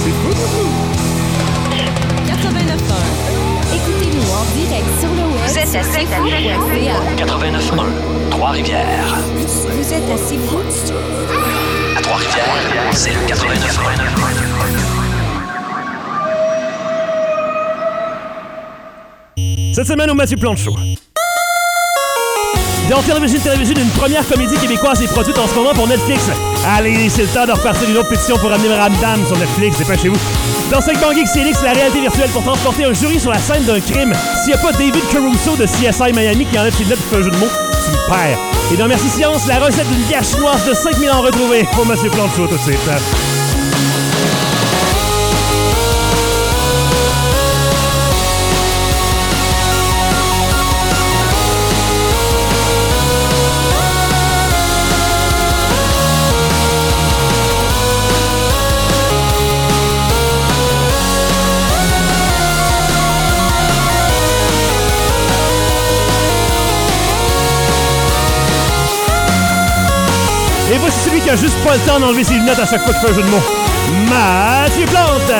c'est fou. 89.1. Écoutez-nous en direct sur le web. Vous êtes à cfou.ca. 89.1, Trois-Rivières. Vous êtes assez fou. À Trois-Rivières, c'est le 89.1. Cette semaine au Mathieu Plante Show. Dans Télévision, une première comédie québécoise est produite en ce moment pour Netflix. Allez, c'est le temps de repartir une autre pétition pour ramener Ramdam sur Netflix, dépêchez-vous. Dans Segment Geek CLX, la réalité virtuelle pour transporter un jury sur la scène d'un crime. S'il n'y a pas David Caruso de CSI Miami qui enlève ses lunettes pour faire un jeu de mots, tu me perds. Et dans Merci Science, la recette d'une bière chinoise de 5000 ans retrouvée pour Mathieu Plante Show tout de suite. Et voici celui qui a juste pas le temps d'enlever ses lunettes à chaque fois qu'il fait un jeu de mots. Mathieu Plante!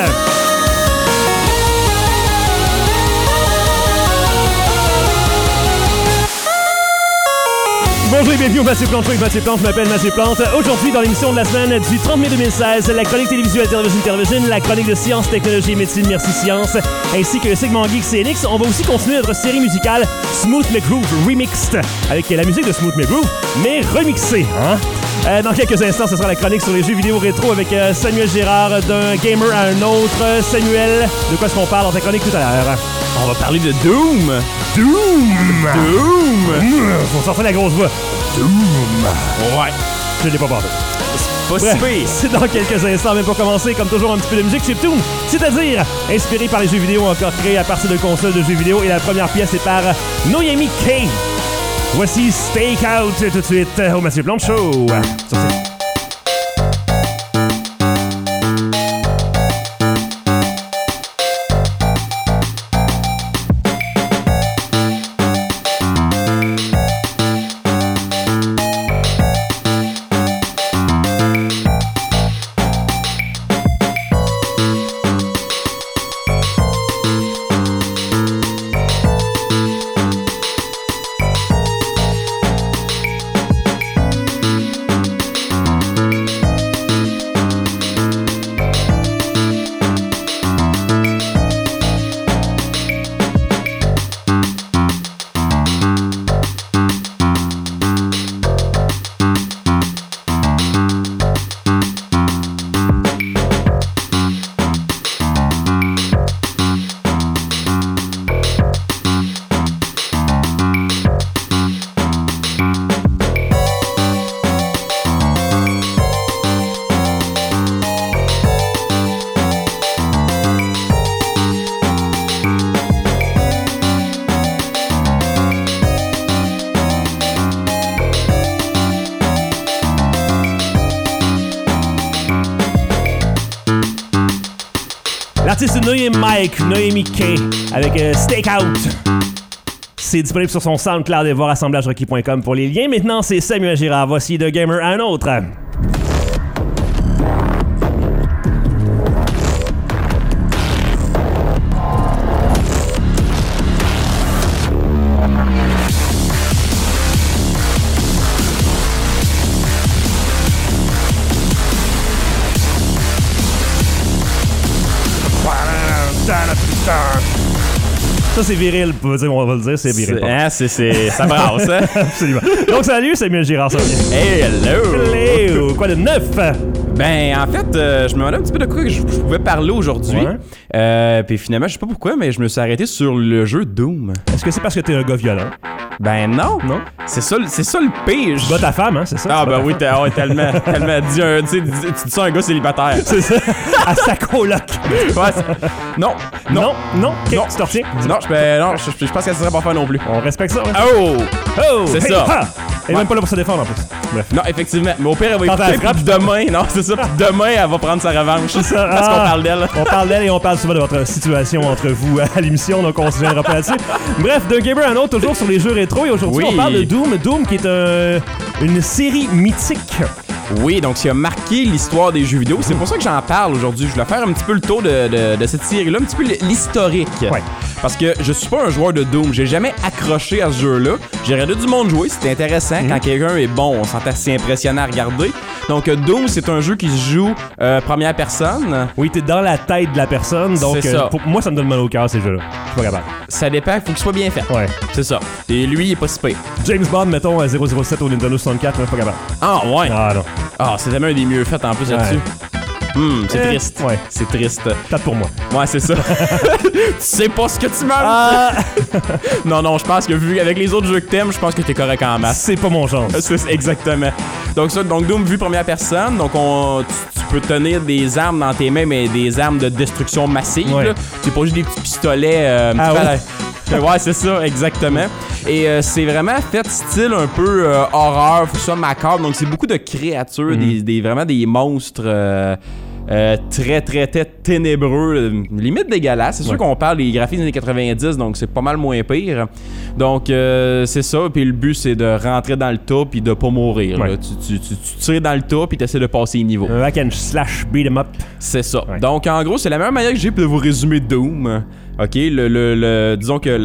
Bonjour et bienvenue au Mathieu Plante Show avec Mathieu Plante. Je m'appelle Mathieu Plante. Aujourd'hui, dans l'émission de la semaine du 30 mai 2016, la chronique télévisuelle Télévision, la chronique de sciences, technologie et médecine, merci science, ainsi que le segment Geek CNX. On va aussi continuer notre série musicale Smooth McGroove Remixed, avec la musique de Smooth McGroove, mais remixée, hein? Dans quelques instants, ce sera la chronique sur les jeux vidéo rétro avec Samuel Gérard, d'un gamer à un autre. Samuel, de quoi est-ce qu'on parle dans ta chronique tout à l'heure? On va parler de Doom! Faut sortir la grosse voix. Doom! Ouais. Je l'ai pas parlé. Pas si pire. C'est dans quelques instants, même pour commencer, comme toujours, un petit peu de musique chiptune, c'est-à-dire inspiré par les jeux vidéo encore créés à partir de consoles de jeux vidéo. Et la première pièce est par Noyami K. Voici Stakeout tout de suite au Mathieu Plante Show. L'artiste Noémie K avec Stakeout. C'est disponible sur son SoundCloud et voir assemblagerequis.com pour les liens. Maintenant, c'est Samuel Girard. Voici de gamer à un autre. Ça, c'est viril, on va le dire, c'est viril. Ça brasse, hein? Absolument. Donc, salut, Samuel Girard, ça vient. Hey, hello! Hello! Quoi de neuf? Ben, en fait, je me demandais un petit peu de quoi que je pouvais parler aujourd'hui. Ouais. Puis finalement, je sais pas pourquoi, mais je me suis arrêté sur le jeu Doom. Est-ce que c'est parce que t'es un gars violent? Ben non. Non? C'est ça le pire. Tu bats ta femme, hein, c'est ça? Ah ben oui, tellement tu dis ça à un gars célibataire. C'est ça. À sa coloc. Ouais, non. Okay, Non. tu t'en retiens? Non, je pense qu'elle serait pas faire non plus. On respecte ça. Ouais. Oh! C'est ça. Ha! Elle est même pas là pour se défendre en plus. Bref. Non, effectivement. Mais au pire, elle va Quand elle écouter, frappe, puis demain, non, c'est ça. Puis demain, elle va prendre sa revanche. C'est ça. Parce qu'on parle d'elle. On parle d'elle et on parle souvent de votre situation entre vous à l'émission, donc on se viendra pas là-dessus. Bref, d'un gamer à un autre, toujours sur les jeux rétro. Et aujourd'hui, Oui. on parle de Doom. Doom qui est une série mythique Oui, donc ça a marqué l'histoire des jeux vidéo. C'est pour ça que j'en parle aujourd'hui. Je voulais faire un petit peu le tour de cette série-là, un petit peu l'historique. Ouais. Parce que je suis pas un joueur de Doom. J'ai jamais accroché à ce jeu-là. J'ai regardé du monde jouer, c'était intéressant. Quand quelqu'un est bon, on s'entend assez impressionnant à regarder. Donc Doom, c'est un jeu qui se joue première personne. Oui, t'es dans la tête de la personne, donc C'est ça. moi, ça me donne mal au cœur, ces jeux-là. Je suis pas capable. Ça dépend, faut qu'il soit bien fait. Ouais. C'est ça. Et lui, il est pas si pire. James Bond, mettons, 007 au Nintendo 64, je suis pas capable. Ah ouais. Ah non. Ah, c'est tellement un des mieux faits en plus là-dessus. C'est triste. Ouais. C'est triste. Peut-être pour moi. Ouais, c'est ça. Tu sais pas ce que tu manges. Ah! Non, je pense que vu avec les autres jeux que t'aimes, je pense que t'es correct en masse. C'est pas mon genre. C'est exactement. Donc Doom vue première personne. Donc tu peux tenir des armes dans tes mains, mais des armes de destruction massive. Ouais. Là. C'est pas juste des petits pistolets. Ouais, c'est ça, exactement. Et c'est vraiment fait style un peu horreur, ça macabre. Donc c'est beaucoup de créatures, vraiment des monstres. Très ténébreux, limite dégueulasse. C'est sûr qu'on parle des graphismes des années 90, donc c'est pas mal moins pire. Donc c'est ça, puis le but c'est de rentrer dans le tas puis de pas mourir. Ouais. Là. Tu tires dans le tas puis t'essaies de passer les niveaux. Un hack and slash beat 'em up. C'est ça. Ouais. Donc en gros, c'est la meilleure manière que j'ai de vous résumer Doom. OK, disons que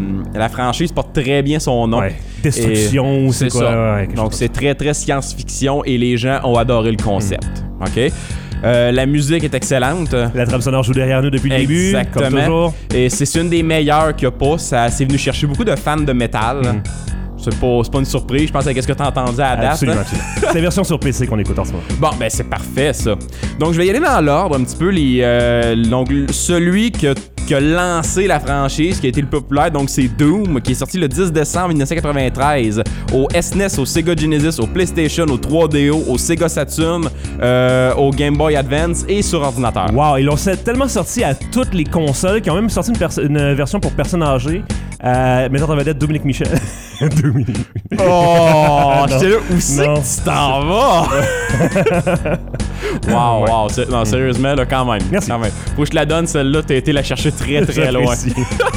la franchise porte très bien son nom. Ouais. Destruction, Et c'est quoi? ça. Ouais, Donc c'est très science-fiction et les gens ont adoré le concept. OK? La musique est excellente. La trame sonore joue derrière nous depuis le début, Exactement. comme toujours. Et c'est une des meilleures qu'il y a pas. C'est venu chercher beaucoup de fans de métal. C'est pas une surprise. Je pense à ce que t'as entendu à la date. Absolument. C'est la version sur PC qu'on écoute en ce moment. Bon, ben c'est parfait ça. Donc je vais y aller dans l'ordre un petit peu. Donc celui qui a lancé la franchise, qui a été le plus populaire, donc c'est Doom, qui est sorti le 10 décembre 1993 au SNES, au Sega Genesis, au PlayStation, au 3DO, au Sega Saturn, au Game Boy Advance et sur ordinateur. Wow, ils l'ont tellement sorti à toutes les consoles qu'ils ont même sorti une version pour personnes âgées. Mettant en vedette Dominique Michel. Dominique. Oh, j'étais là, où c'est Non. que tu t'en vas? Wow. Non, sérieusement, là, quand même. Merci. Quand même. Faut que je te la donne, celle-là, t'as été la chercher très loin. J'apprécie.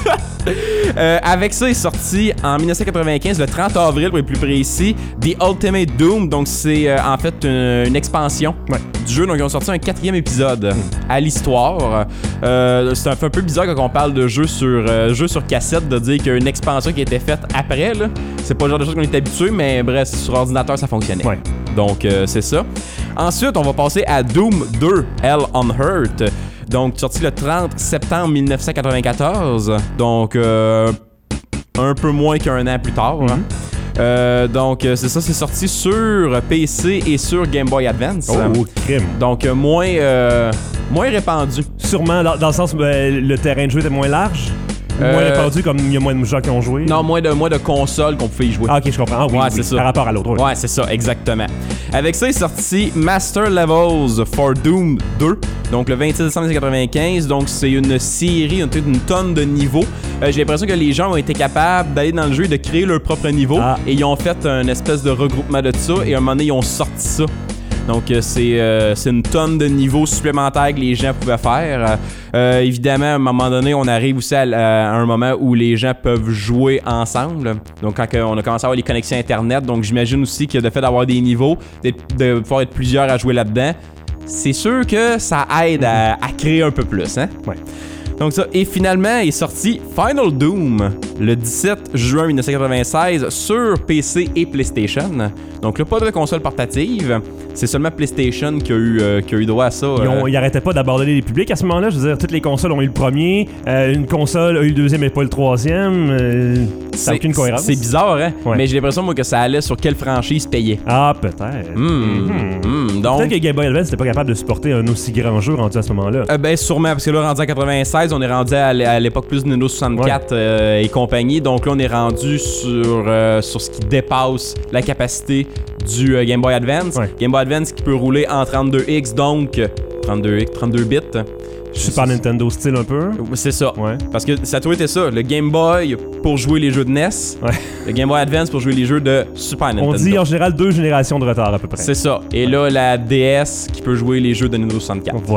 Avec ça, est sorti en 1995, le 30 avril pour être plus précis, The Ultimate Doom. Donc, c'est en fait une expansion du jeu. Donc, ils ont sorti un 4e épisode à l'histoire. C'est un peu bizarre quand on parle de jeu sur cassette, de dire qu'il y a une expansion qui a été faite après. Là. C'est pas le genre de choses qu'on est habitué, mais bref, sur ordinateur, ça fonctionnait. Ouais. Donc, c'est ça. Ensuite, on va passer à Doom 2, Hell on Earth. Donc, sorti le 30 septembre 1994. Donc, un peu moins qu'un an plus tard. Donc, c'est ça, c'est sorti sur PC et sur Game Boy Advance. Oh, crime. Donc, moins répandu. Sûrement, dans le sens où le terrain de jeu était moins large. Moins répandu, comme il y a moins de gens qui ont joué. Non, moins de consoles qu'on pouvait y jouer. Ah, ok, je comprends. Ah, oui, c'est ça. Par rapport à l'autre. Oui. Ouais, c'est ça, exactement. Avec ça, est sorti Master Levels for Doom 2. Donc, le 26 décembre 1995. Donc, c'est une série, une tonne de niveaux. J'ai l'impression que les gens ont été capables d'aller dans le jeu et de créer leur propre niveau. Et ils ont fait une espèce de regroupement de ça. Et à un moment donné, ils ont sorti ça. Donc, c'est une tonne de niveaux supplémentaires que les gens pouvaient faire. Évidemment, à un moment donné, on arrive aussi à un moment où les gens peuvent jouer ensemble. Donc, quand on a commencé à avoir les connexions Internet, donc j'imagine aussi que le fait d'avoir des niveaux, de pouvoir être plusieurs à jouer là-dedans, c'est sûr que ça aide à créer un peu plus, hein? Ouais. Donc ça, et finalement est sorti Final Doom le 17 juin 1996 sur PC et PlayStation. Donc là, pas de console portative, c'est seulement PlayStation qui a eu droit à ça. Ils arrêtaient pas d'aborder les publics à ce moment-là. Je veux dire, toutes les consoles ont eu le premier, une console a eu le deuxième et pas le troisième. Ça n'a aucune cohérence. C'est bizarre, hein? Ouais. Mais j'ai l'impression, moi, que ça allait sur quelle franchise payait. Ah, peut-être. Donc... Peut-être que Game Boy Advance n'était pas capable de supporter un aussi grand jeu rendu à ce moment-là. Ben, sûrement, parce que là, rendu en 96, on est rendu à l'époque plus de Nintendo 64 et compagnie. Donc là, on est rendu sur ce qui dépasse la capacité du Game Boy Advance. Ouais. Game Boy Advance qui peut rouler en 32X, donc 32 bits. Super Nintendo style un peu. C'est ça. Ouais. Parce que ça a toujours été ça. Le Game Boy pour jouer les jeux de NES. Ouais. Le Game Boy Advance pour jouer les jeux de Super Nintendo. On dit en général 2 générations de retard à peu près. C'est ça. Et là, la DS qui peut jouer les jeux de Nintendo 64. Voilà.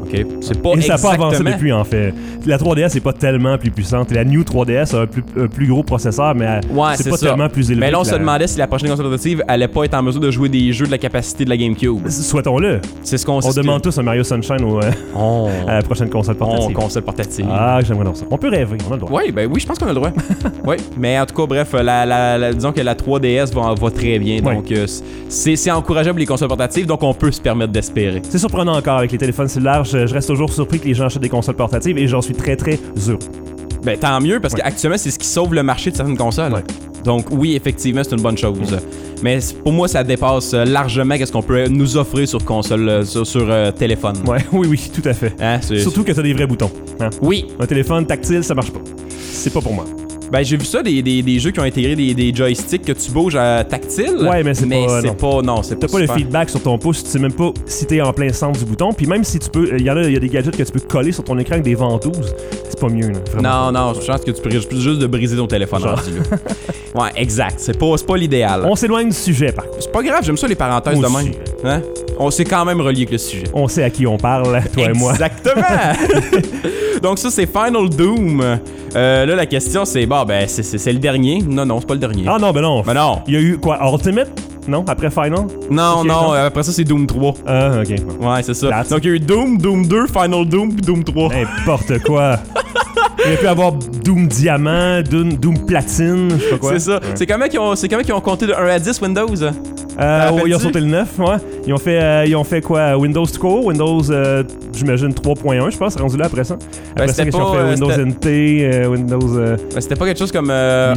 OK? C'est pas Et ça n'a pas avancé exactement... depuis, en fait. La 3DS n'est pas tellement plus puissante. La New 3DS a un plus gros processeur, mais c'est pas tellement plus élevé. Mais là, on que se demandait si la prochaine console portative allait pas être en mesure de jouer des jeux de la capacité de la GameCube. Souhaitons-le. C'est ce qu'on On demande tous un Mario Sunshine à la prochaine console portative. Console portative. Ah, j'aimerais donc ça. On peut rêver, on a le droit. Oui, je pense qu'on a le droit. Oui, mais en tout cas, bref, disons que la 3DS va très bien. Donc, c'est encourageable les consoles portatives, donc on peut se permettre d'espérer. C'est surprenant encore avec les téléphones cellulaires. Je reste toujours surpris que les gens achètent des consoles portatives et j'en suis très, très heureux. Ben, tant mieux, parce qu'actuellement, c'est ce qui sauve le marché de certaines consoles. Ouais. Donc, oui, effectivement, c'est une bonne chose. Mais pour moi, ça dépasse largement ce qu'on peut nous offrir sur console, sur téléphone. Ouais, oui, tout à fait. Hein, surtout que t'as des vrais boutons. Hein? Oui. Un téléphone tactile, ça marche pas. C'est pas pour moi. Ben, j'ai vu ça, des jeux qui ont intégré des joysticks que tu bouges tactile. Ouais, mais c'est pas T'as pas le feedback sur ton pouce, tu sais même pas si t'es en plein centre du bouton. Puis même si tu peux, il y a des gadgets que tu peux coller sur ton écran avec des ventouses. C'est pas mieux, là. Non, je pense que tu peux juste de briser ton téléphone rendu là. Ouais, exact. C'est pas l'idéal. On s'éloigne du sujet, par contre. C'est pas grave, j'aime ça les parenthèses de même. Hein? On s'est quand même relié avec le sujet. On sait à qui on parle, toi et moi. Exactement! Donc ça, c'est Final Doom. Là, la question, c'est, c'est le dernier. Non, c'est pas le dernier. Ah non, ben non. Ben non. Il y a eu, quoi, Ultimate? Non, après Final? Non, après ça, c'est Doom 3. Ah, ok. Ouais, c'est ça. Donc il y a eu Doom 2, Final Doom, puis Doom 3. N'importe quoi. Il aurait pu avoir Doom Diamant, Doom Platine, je sais pas quoi. C'est ça. Ouais. C'est comment qu'ils ont compté de 1 à 10 Windows? Ils ont sauté le 9, ouais. Ils ont fait quoi? Windows Core, Windows, j'imagine 3.1, je pense, rendu là après ça. Après ça, ils ont fait Windows NT, Windows... c'était pas quelque chose comme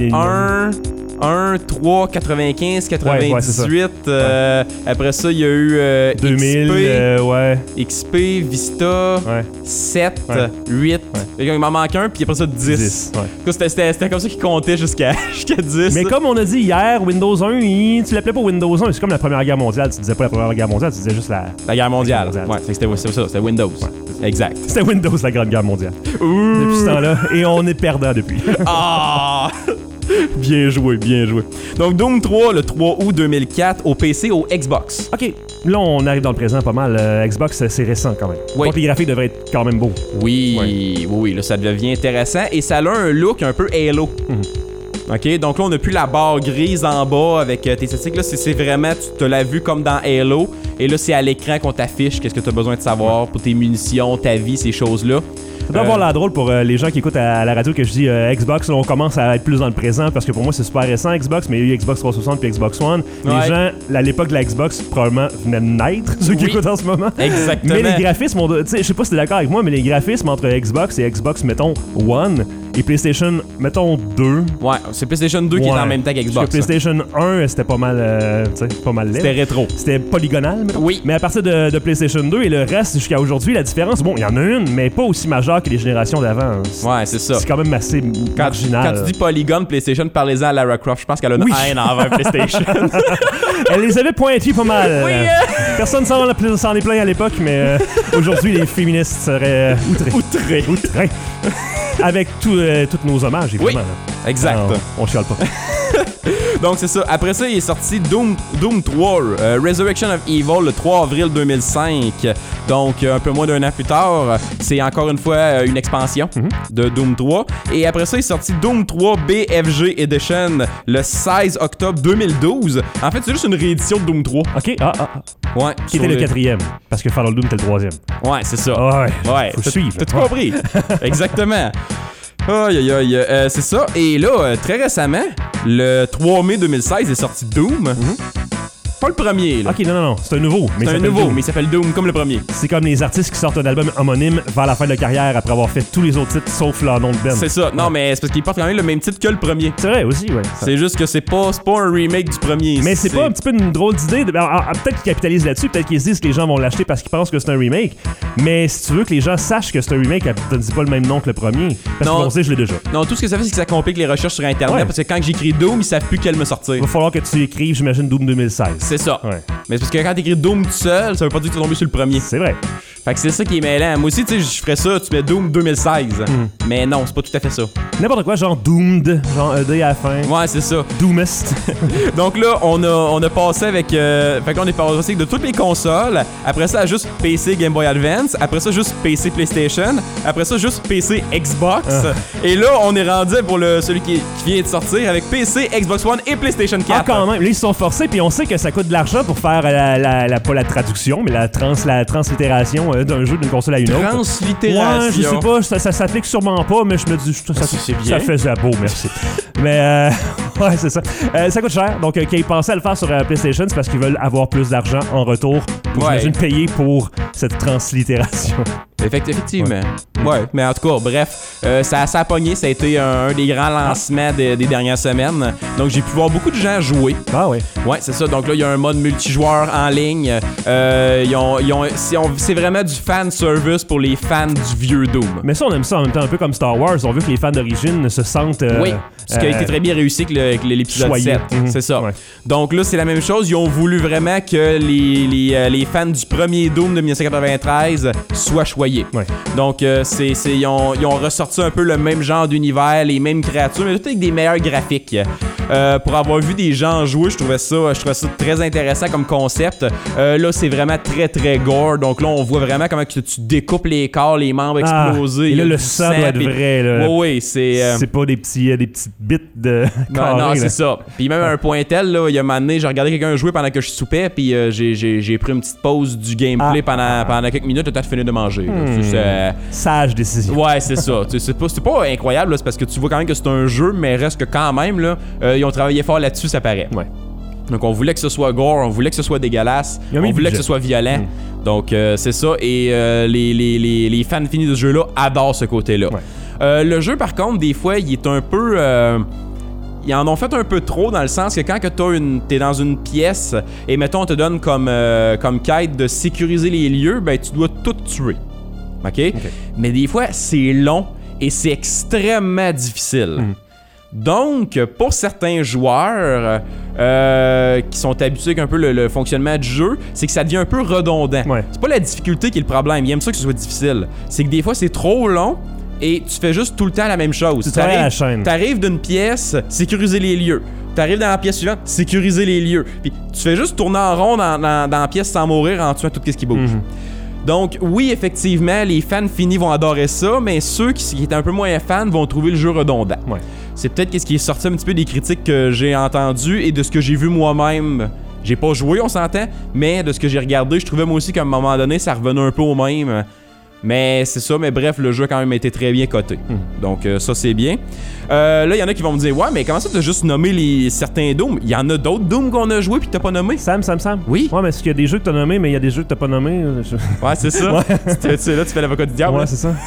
1, 3, 95, 98. Après ça, il y a eu 2000, XP, Vista, 7, 8. Il m'en manque un, puis après ça, 10. C'était comme ça qu'ils comptaient jusqu'à 10. Mais comme on a dit hier, Windows 1, tu l'appelais pas Windows 1, c'est comme la Première Guerre mondiale. Tu disais pas la Première Guerre mondiale, tu disais juste la guerre mondiale. Ouais, c'était ça, c'était Windows. Ouais. Exact. C'était Windows, la Grande Guerre mondiale. Depuis ce temps-là, et on est perdant depuis. Ah! Bien joué. Donc Doom 3, le 3 août 2004, au PC, au Xbox. OK. Là, on arrive dans le présent pas mal. Xbox, c'est récent quand même. Oui. Donc les graphiques devraient être quand même beaux. Oui, là, ça devient intéressant. Et ça a un look un peu Halo. OK, donc là, on n'a plus la barre grise en bas avec tes statistiques. Là, c'est vraiment, tu te l'as vu comme dans Halo. Et là, c'est à l'écran qu'on t'affiche qu'est-ce que tu as besoin de savoir pour tes munitions, ta vie, ces choses-là. Ça doit avoir l'air drôle pour les gens qui écoutent à la radio que je dis Xbox. Là, on commence à être plus dans le présent parce que pour moi, c'est super récent Xbox, mais il y a eu Xbox 360 puis Xbox One. Les gens, à l'époque de la Xbox, probablement venaient de naître, ceux qui écoutent en ce moment. Exactement. Mais les graphismes, je sais pas si t'es d'accord avec moi, mais les graphismes entre Xbox et Xbox, mettons, One, et PlayStation, mettons, 2. Ouais, c'est PlayStation 2 qui est en même temps qu'Xbox. Parce que PlayStation 1, c'était pas mal laid. C'était rétro. C'était polygonal, mettons. Oui. Mais à partir de PlayStation 2 et le reste jusqu'à aujourd'hui, la différence, bon, il y en a une, mais pas aussi majeure que les générations d'avant. Ouais, c'est ça. C'est quand même assez marginal. Quand tu dis polygone PlayStation, parlez-en à Lara Croft. Je pense qu'elle a une haine envers PlayStation. Elle les avait pointues pas mal. Oui. Personne s'en est plaint à l'époque, mais aujourd'hui, les féministes seraient outrés. Avec tous nos hommages, évidemment. Oui, exact. Alors, on chiale pas. Donc c'est ça. Après ça, il est sorti Doom 3, Resurrection of Evil, le 3 avril 2005. Donc un peu moins d'un an plus tard, c'est encore une fois une expansion de Doom 3. Et après ça, il est sorti Doom 3 BFG Edition le 16 octobre 2012. En fait, c'est juste une réédition de Doom 3. OK. Ouais. Qui était le 4e, parce que Fallout Doom était le 3e. Ouais, c'est ça. Ouais. Faut suivre. T'as tout compris. Exactement. Aïe, c'est ça. Et là, très récemment, le 3 mai 2016 est sorti Doom. Pas le premier, là. Ok, non, c'est un nouveau. Mais il s'appelle Doom comme le premier. C'est comme les artistes qui sortent un album homonyme vers la fin de leur carrière après avoir fait tous les autres titres sauf leur nom de band. C'est ça. Non, mais c'est parce qu'ils portent quand même le même titre que le premier. C'est vrai aussi, ouais. C'est juste que c'est pas un remake du premier. Mais c'est pas un petit peu une drôle d'idée. Peut-être qu'ils capitalisent là-dessus, peut-être qu'ils se disent que les gens vont l'acheter parce qu'ils pensent que c'est un remake. Mais si tu veux que les gens sachent que c'est un remake, ne dis pas le même nom que le premier. Parce qu'ils vont dire, je l'ai déjà. Non, tout ce que ça fait, c'est que ça complique les recherches sur Internet. Parce que quand j'écris Doom, ils savent plus quelle me sortir. Il va falloir que tu écrives, j'imagine, Doom 2016. C'est ça. Ouais. Mais c'est parce que quand t'écris Doom tout seul, ça veut pas dire que tu es tombé sur le premier. C'est vrai. Fait que c'est ça qui est mêlant. Moi aussi, tu sais, je ferais ça, tu mets Doom 2016. Mais non, c'est pas tout à fait ça. N'importe quoi, genre Doomed, genre ED à la fin. Ouais, c'est ça. Doomist. Donc là, on a passé avec... fait qu'on est passé de toutes les consoles. Après ça, juste PC Game Boy Advance. Après ça, juste PC PlayStation. Après ça, juste PC Xbox. Et là, on est rendu pour celui qui vient de sortir avec PC, Xbox One et PlayStation 4. Ah, quand même. Là, ils se sont forcés, puis on sait que ça coûte de l'argent pour faire pas la traduction, mais la translittération d'un jeu d'une console à une autre. Translittération. Ouais, je sais pas, ça s'applique sûrement pas, mais je me dis, ça faisait beau, merci. Mais, ouais, c'est ça. Ça coûte cher, donc qu'ils pensaient à le faire sur PlayStation, c'est parce qu'ils veulent avoir plus d'argent en retour pour, j'imagine, payer pour cette translittération. Effectivement. Ouais, mais en tout cas, bref, ça a pogné, ça a été un des grands lancements des dernières semaines. Donc, j'ai pu voir beaucoup de gens jouer. Ah oui. Ouais, c'est ça. Donc là, il y a un mode multijoueur en ligne. C'est vraiment du fan service pour les fans du vieux Doom. Mais ça, on aime ça en même temps, un peu comme Star Wars. On veut que les fans d'origine se sentent... oui, ce qui a été très bien réussi avec l'épisode 7. C'est ça. Ouais. Donc là, c'est la même chose. Ils ont voulu vraiment que les fans du premier Doom de 1993 soient choyés. Ouais. Donc, ils ont ressorti un peu le même genre d'univers, les mêmes créatures, mais tout avec des meilleurs graphiques. Pour avoir vu des gens jouer, je trouvais ça très intéressant comme concept. Là, c'est vraiment très, très gore. Donc là, on voit vraiment comment tu découpes les corps, les membres explosés. Et là, le sang doit être vrai. Là. Oui, c'est... C'est pas des petites bits de carré. Non, c'est ça. Puis même à un point tel, là, il y a un moment donné, j'ai regardé quelqu'un jouer pendant que je soupais, puis j'ai pris une petite pause du gameplay pendant quelques minutes, le temps de finir de manger. Sage décision. Ouais, c'est ça. C'est pas incroyable, là, c'est parce que tu vois quand même que c'est un jeu, mais reste que quand même, là, ils ont travaillé fort là-dessus, ça paraît. Ouais. Donc on voulait que ce soit gore, on voulait que ce soit dégueulasse, on voulait que ce soit violent. Donc c'est ça, et les fans finis de ce jeu-là adorent ce côté-là. Ouais. Le jeu, par contre, des fois, il est un peu... Ils en ont fait un peu trop dans le sens que quand t'es dans une pièce et mettons on te donne comme quête de sécuriser les lieux, ben tu dois tout tuer. OK? Mais des fois, c'est long et c'est extrêmement difficile. Donc, pour certains joueurs qui sont habitués avec un peu le fonctionnement du jeu, c'est que ça devient un peu redondant. Ouais. C'est pas la difficulté qui est le problème. Ils aiment ça que ce soit difficile. C'est que des fois, c'est trop long et tu fais juste tout le temps la même chose. T'arrives d'une pièce, sécuriser les lieux. T'arrives dans la pièce suivante, sécuriser les lieux. Puis tu fais juste tourner en rond dans la pièce sans mourir en tuant tout ce qui bouge. Donc, oui, effectivement, les fans finis vont adorer ça, mais ceux qui étaient un peu moins fans vont trouver le jeu redondant. Ouais. C'est peut-être ce qui est sorti un petit peu des critiques que j'ai entendues et de ce que j'ai vu moi-même. J'ai pas joué, on s'entend, mais de ce que j'ai regardé, je trouvais moi aussi qu'à un moment donné, ça revenait un peu au même. Mais c'est ça, mais bref, le jeu a quand même été très bien coté. Donc ça, c'est bien. Là, il y en a qui vont me dire, ouais, mais comment ça t'as juste nommé certains Doom? Il y en a d'autres Doom qu'on a joué puis t'as pas nommé? Sam. Oui? Ouais, mais est-ce qu'il y a des jeux que t'as nommés, mais il y a des jeux que t'as pas nommés? Ouais, c'est ça. Ouais. Là, tu fais l'avocat du diable. Ouais, c'est ça.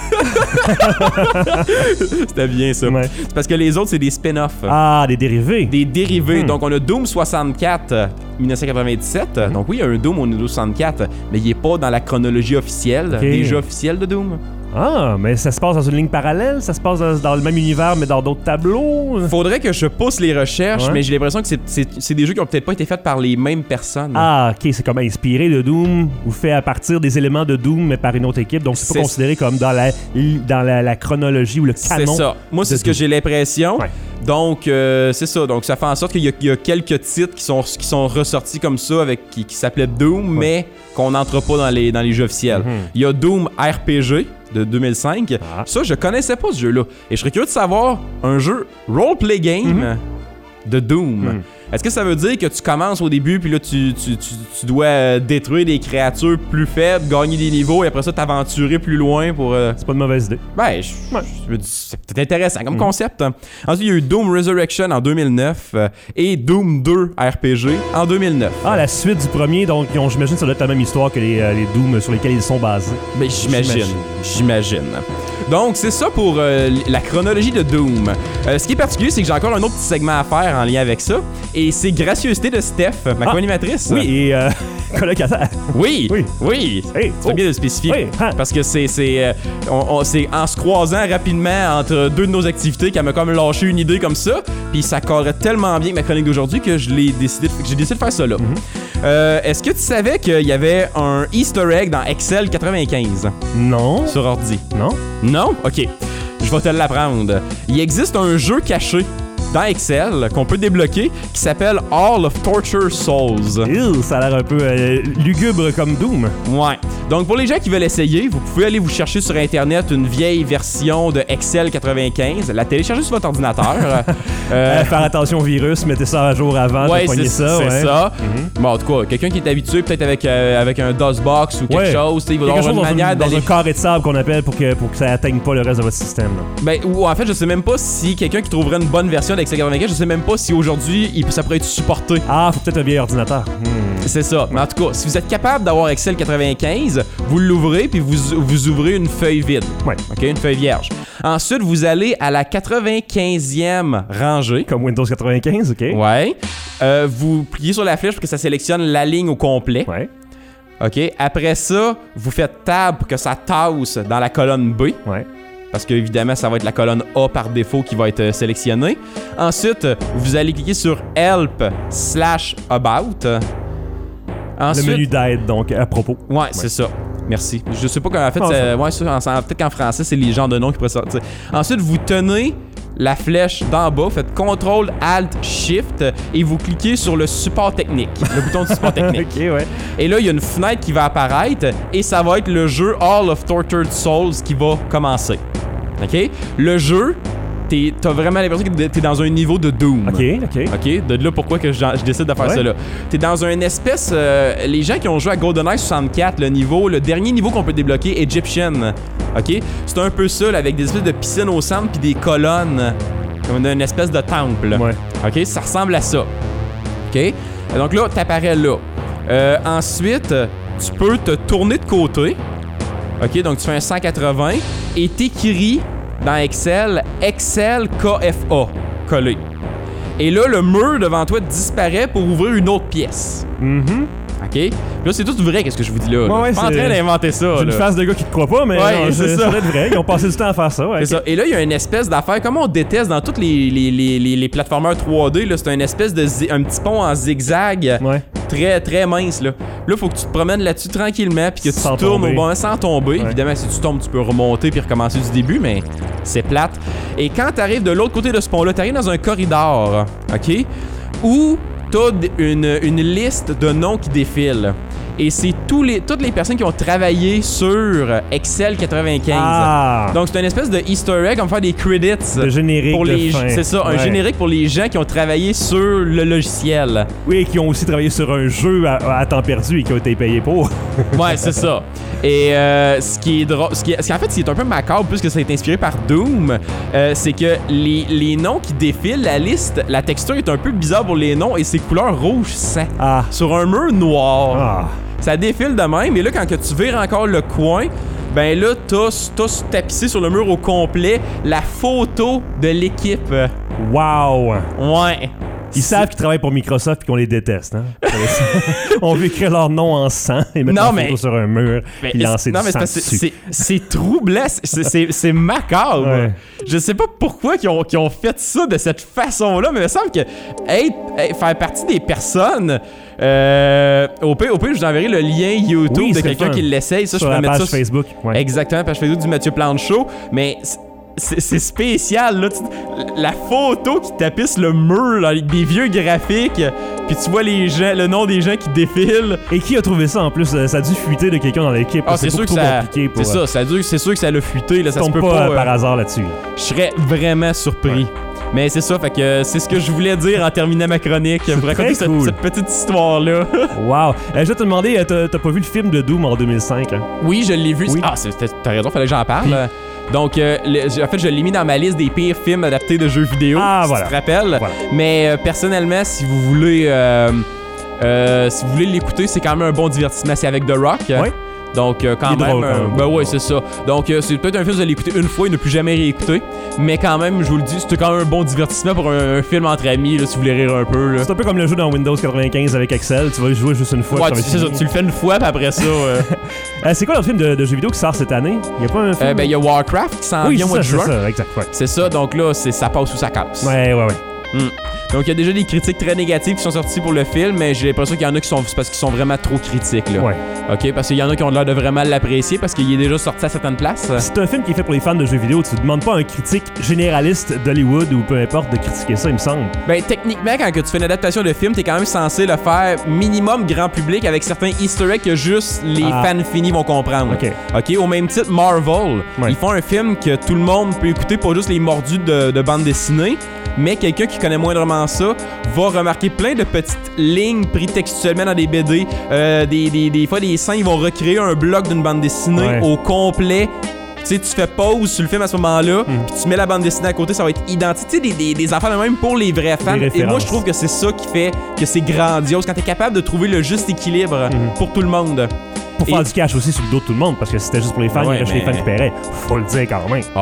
C'était bien ça. Ouais. C'est parce que les autres, c'est des spin-offs. Ah, des dérivés. Des dérivés. Donc, on a Doom 64 1997. Donc oui, il y a un Doom au Windows 64, mais il est pas dans la chronologie officielle, déjà officielle de Doom. Ah, mais ça se passe dans une ligne parallèle? Ça se passe dans le même univers, mais dans d'autres tableaux? Faudrait que je pousse les recherches, mais j'ai l'impression que c'est des jeux qui ont peut-être pas été faits par les mêmes personnes. Ah, ok, c'est comme inspiré de Doom ou fait à partir des éléments de Doom, mais par une autre équipe. Donc, c'est pas considéré comme dans la chronologie ou le canon. C'est ça. Moi, c'est ce que j'ai l'impression. Ouais. Donc, c'est ça. Donc, ça fait en sorte qu'il y a quelques titres qui sont ressortis comme ça, qui s'appelaient Doom, mais qu'on n'entre pas dans les jeux officiels. Il y a Doom RPG de 2005. Ça, je connaissais pas ce jeu-là. Et je serais curieux de savoir un jeu roleplay game de Doom. Est-ce que ça veut dire que tu commences au début, puis là, tu dois détruire des créatures plus faibles, gagner des niveaux, et après ça, t'aventurer plus loin pour... C'est pas une mauvaise idée. Ben, je me dis, c'est peut-être intéressant comme concept. Ensuite, il y a eu Doom Resurrection en 2009 et Doom 2 RPG en 2009. Ah, la suite du premier, donc j'imagine que ça doit être la même histoire que les Doom sur lesquels ils sont basés. Ben, j'imagine. Donc, c'est ça pour la chronologie de Doom. Ce qui est particulier, c'est que j'ai encore un autre petit segment à faire en lien avec ça. Et c'est gracieuseté de Steph, ma co-animatrice. Oui, et colocataire. Oui. Hey, c'est bien de le spécifier. Parce que c'est en se croisant rapidement entre deux de nos activités qu'elle m'a comme lâché une idée comme ça. Puis ça corrait tellement bien avec ma chronique d'aujourd'hui que j'ai décidé de faire ça là. Est-ce que tu savais qu'il y avait un Easter egg dans Excel 95 Non. sur ordi? Non. Non? OK. Je vais te l'apprendre. Il existe un jeu caché dans Excel qu'on peut débloquer qui s'appelle Hall of Torture Souls. Ew, ça a l'air un peu lugubre comme Doom. Ouais. Donc pour les gens qui veulent essayer, vous pouvez aller vous chercher sur internet une vieille version de Excel 95, la télécharger sur votre ordinateur. Faire attention au virus, mettez ça à jour avant de pogner ça. C'est ça. Bon, en tout cas, quelqu'un qui est habitué peut-être avec un DOSBox ou quelque chose, il va avoir une manière dans un carré de sable qu'on appelle pour que ça atteigne pas le reste de votre système. Là. Ben, ou en fait, je sais même pas si quelqu'un qui trouverait une bonne version d'Excel 95, je sais même pas si aujourd'hui ça pourrait être supporté. Ah, faut peut-être un vieil ordinateur. C'est ça. Mais en tout cas, si vous êtes capable d'avoir Excel 95, vous l'ouvrez puis vous ouvrez une feuille vide. Ouais. OK, une feuille vierge. Ensuite, vous allez à la 95e rangée. Comme Windows 95, OK. Ouais. Vous pliez sur la flèche pour que ça sélectionne la ligne au complet. Ouais. OK. Après ça, vous faites tab pour que ça tasse dans la colonne B. Ouais. Parce que évidemment, ça va être la colonne A par défaut qui va être sélectionnée. Ensuite, vous allez cliquer sur Help/About. Ensuite, le menu d'aide, donc, à propos. Ouais, c'est ça. Merci. Je sais pas comment en fait, peut-être qu'en français, c'est les genres de noms qui pourraient sortir. Ensuite, vous tenez la flèche d'en bas, faites CTRL, ALT, SHIFT et vous cliquez sur le support technique, le bouton de support technique. OK, ouais. Et là, il y a une fenêtre qui va apparaître et ça va être le jeu Hall of Tortured Souls qui va commencer. OK? Le jeu, t'as vraiment l'impression que t'es dans un niveau de Doom. OK. OK? De là, pourquoi que je décide de faire ça là. T'es dans une espèce... les gens qui ont joué à GoldenEye 64, le dernier niveau qu'on peut débloquer, Egyptian. OK? C'est un peu ça, là, avec des espèces de piscines au centre puis des colonnes. Comme une espèce de temple. Ouais. OK? Ça ressemble à ça. OK? Donc là, t'apparais là. Ensuite, tu peux te tourner de côté. OK? Donc, tu fais un 180 et t'écris dans Excel KFA collé. Et là, le mur devant toi disparaît pour ouvrir une autre pièce. OK? Là, c'est tout vrai, qu'est-ce que je vous dis là. Ouais, je suis pas en train d'inventer ça. J'ai une face de gars qui te croit pas, mais c'est ça doit être vrai. Ils ont passé du temps à faire ça. Ouais, c'est ça. Et là, il y a une espèce d'affaire, comme on déteste dans tous les plateformeurs 3D, là, c'est une espèce de un petit pont en zigzag. Ouais. Très, très mince, là. Là, faut que tu te promènes là-dessus tranquillement puis que tu Sans tournes tomber. au bon sans tomber. Ouais. Évidemment, si tu tombes, tu peux remonter puis recommencer du début, mais c'est plate. Et quand t'arrives de l'autre côté de ce pont-là, t'arrives dans un corridor, OK? Où t'as une liste de noms qui défilent. Et c'est toutes les personnes qui ont travaillé sur Excel 95. Ah! Donc, c'est une espèce de Easter egg, on va faire des credits. Le générique pour de les, fin. c'est ça, un générique pour les gens qui ont travaillé sur le logiciel. Oui, et qui ont aussi travaillé sur un jeu à temps perdu et qui ont été payés pour. Ouais, c'est ça. Et ce qui est drôle, en fait, ce qui est un peu macabre, puisque ça a été inspiré par Doom, c'est que les noms qui défilent, la liste, la texture est un peu bizarre pour les noms et c'est couleur rouge sang. Ah. Sur un mur noir. Ah. Ça défile de même, et là, quand que tu vires encore le coin, ben là, t'as tapissé sur le mur au complet la photo de l'équipe. Wow! Ouais. Ils savent qu'ils travaillent pour Microsoft et qu'on les déteste, hein? On veut écrire leur nom en sang et mettre la photo sur un mur et lancer du sang dessus. C'est troublant, c'est macabre. Ouais. Je sais pas pourquoi ils ont fait ça de cette façon-là, mais il me semble que faire partie des personnes... au pire, je vous enverrai le lien YouTube de quelqu'un qui l'essaye. Ça, sur je peux la mettre page ça Facebook. Ouais. Exactement, page Facebook du Mathieu Plante Show. Mais c'est spécial, là. La photo qui tapisse le mur là, avec des vieux graphiques, puis tu vois le nom des gens qui défilent. Et qui a trouvé ça en plus? Ça a dû fuiter de quelqu'un dans l'équipe. Ah, c'est sûr que ça. C'est ça, c'est sûr que ça l'a fuité. Là, ça se tombe peut pas pas par hasard là-dessus. Je serais vraiment surpris. Ouais. Mais c'est ça, fait que c'est ce que je voulais dire en terminant ma chronique. Pour raconter cette petite histoire-là. Wow. Je vais te demander, t'as pas vu le film de Doom en 2005? Hein? Oui, je l'ai vu. Oui. Ah, t'as raison, fallait que j'en parle. Puis, donc, en fait, je l'ai mis dans ma liste des pires films adaptés de jeux vidéo. Ah, si voilà. tu te rappelles. Voilà. Mais personnellement, si vous voulez l'écouter, c'est quand même un bon divertissement. C'est avec The Rock. Oui. Donc, quand même. Drôle, ben ouais, c'est ça. Donc, c'est peut-être un film que vous allez écouter une fois et ne plus jamais réécouter. Mais quand même, je vous le dis, c'était quand même un bon divertissement pour un film entre amis, là, si vous voulez rire un peu. Là. C'est un peu comme le jeu dans Windows 95 avec Excel. Tu vas le jouer juste une fois. Ouais, c'est ça. Tu le fais une fois, puis après ça. C'est quoi le film de jeux vidéo qui sort cette année? Il y a pas un film? Ben, il y a Warcraft qui s'en vient au mois de juin. C'est ça, exact. Ouais. C'est ça, donc là, ça passe ou ça casse. Ouais. Donc il y a déjà des critiques très négatives qui sont sorties pour le film, mais j'ai l'impression qu'il y en a qui sont parce qu'ils sont vraiment trop critiques là. Ouais. OK, parce qu'il y en a qui ont l'air de vraiment l'apprécier parce qu'il est déjà sorti à certaines places. C'est un film qui est fait pour les fans de jeux vidéo. Tu ne demandes pas à un critique généraliste d'Hollywood ou peu importe de critiquer ça, il me semble. Ben techniquement, quand que tu fais une adaptation de film, t'es quand même censé le faire minimum grand public avec certains easter eggs que juste les fans finis vont comprendre. OK, au même titre, Marvel, ils font un film que tout le monde peut écouter, pas juste les mordus de bande dessinée, mais quelqu'un qui connaît moindrement ça va remarquer plein de petites lignes prises textuellement dans des BD. Des fois, des scènes, ils vont recréer un bloc d'une bande dessinée au complet. Tu sais, tu fais pause sur le film à ce moment-là, puis tu mets la bande dessinée à côté, ça va être identique. Tu sais, des affaires de même pour les vrais fans. Et moi, je trouve que c'est ça qui fait que c'est grandiose, quand t'es capable de trouver le juste équilibre pour tout le monde. Pour faire du cash aussi sur le dos de tout le monde, parce que si c'était juste pour les fans, il y aurait les fans qui paieraient. Faut le dire quand même.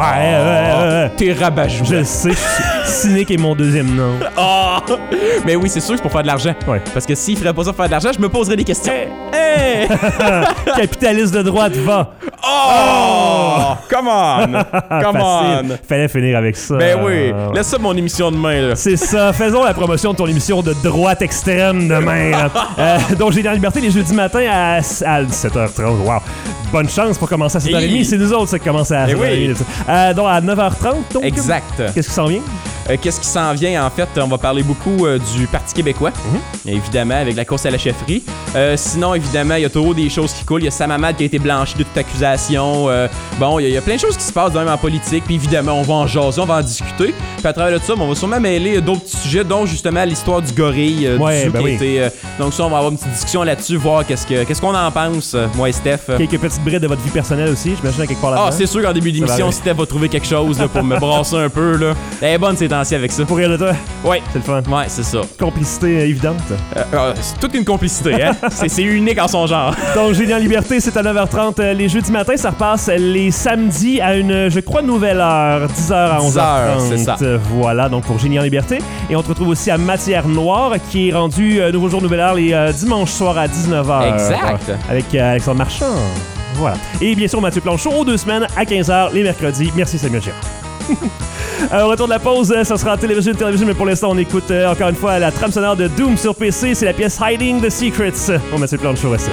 T'es rabat-joie. Je sais, cynique est mon deuxième nom. Mais oui, c'est sûr que c'est pour faire de l'argent. Parce que s'il ferait pas ça pour faire de l'argent, je me poserais des questions. Capitaliste de droite, va. Come on! Fallait finir avec ça. Ben oui, laisse ça mon émission demain, là. C'est ça, faisons la promotion de ton émission de droite extrême demain. Donc, j'ai dans la liberté les jeudis matins à 17h30. Wow! Bonne chance pour commencer à 7h30. C'est nous autres qui commencent à 7h30. Donc, à 9h30. Donc, exact. Qu'est-ce qui s'en vient? Qu'est-ce qui s'en vient? En fait, on va parler beaucoup du Parti québécois, évidemment, avec la course à la chefferie. Sinon, évidemment, il y a toujours des choses qui coulent. Il y a Sam Hamad qui a été blanchi de toute accusation. Bon, il y a plein de choses qui se passent même en politique. Puis évidemment, on va en jaser, on va en discuter. Puis à travers de ça, on va sûrement mêler d'autres petits sujets, dont justement l'histoire du gorille. Donc ça, on va avoir une petite discussion là-dessus, voir qu'est-ce qu'on en pense, moi et Steph. Quelques petites brides de votre vie personnelle aussi, j'imagine, quelque part là-dedans. C'est sûr qu'en début d'émission, Steph va trouver quelque chose là, pour me brasser un peu. Là. Elle est bonne, c'est avec ça. Pour rire de toi? Ouais. C'est le fun. Ouais, c'est ça. Complicité évidente. C'est toute une complicité, hein? c'est unique en son genre. Donc, Génie en liberté, c'est à 9h30 les jeudis matins. Ça repasse les samedis à une, je crois, nouvelle heure. 10h à 11h30. C'est ça. Voilà, donc pour Génie en liberté. Et on te retrouve aussi à Matière Noire, qui est rendu Nouveau Jour, Nouvelle Heure les dimanches soirs à 19h. Exact. Avec Alexandre Marchand. Voilà. Et bien sûr, Mathieu Planchot, aux 2 semaines, à 15h, les mercredis. Merci, Samuel Girard. Au retour de la pause, ça sera en télévision, mais pour l'instant, on écoute encore une fois la trame sonore de Doom sur PC. C'est la pièce Hiding the Secrets. On met plein de choses à ça.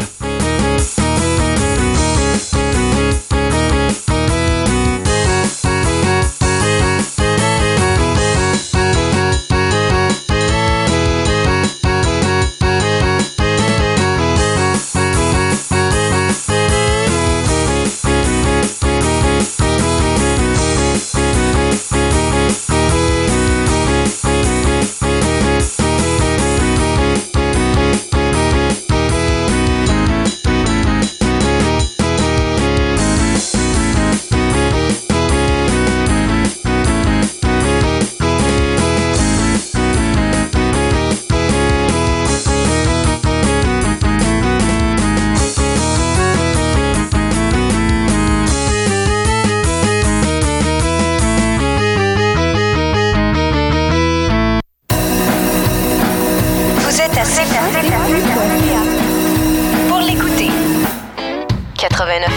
Pour l'écouter. 89.1.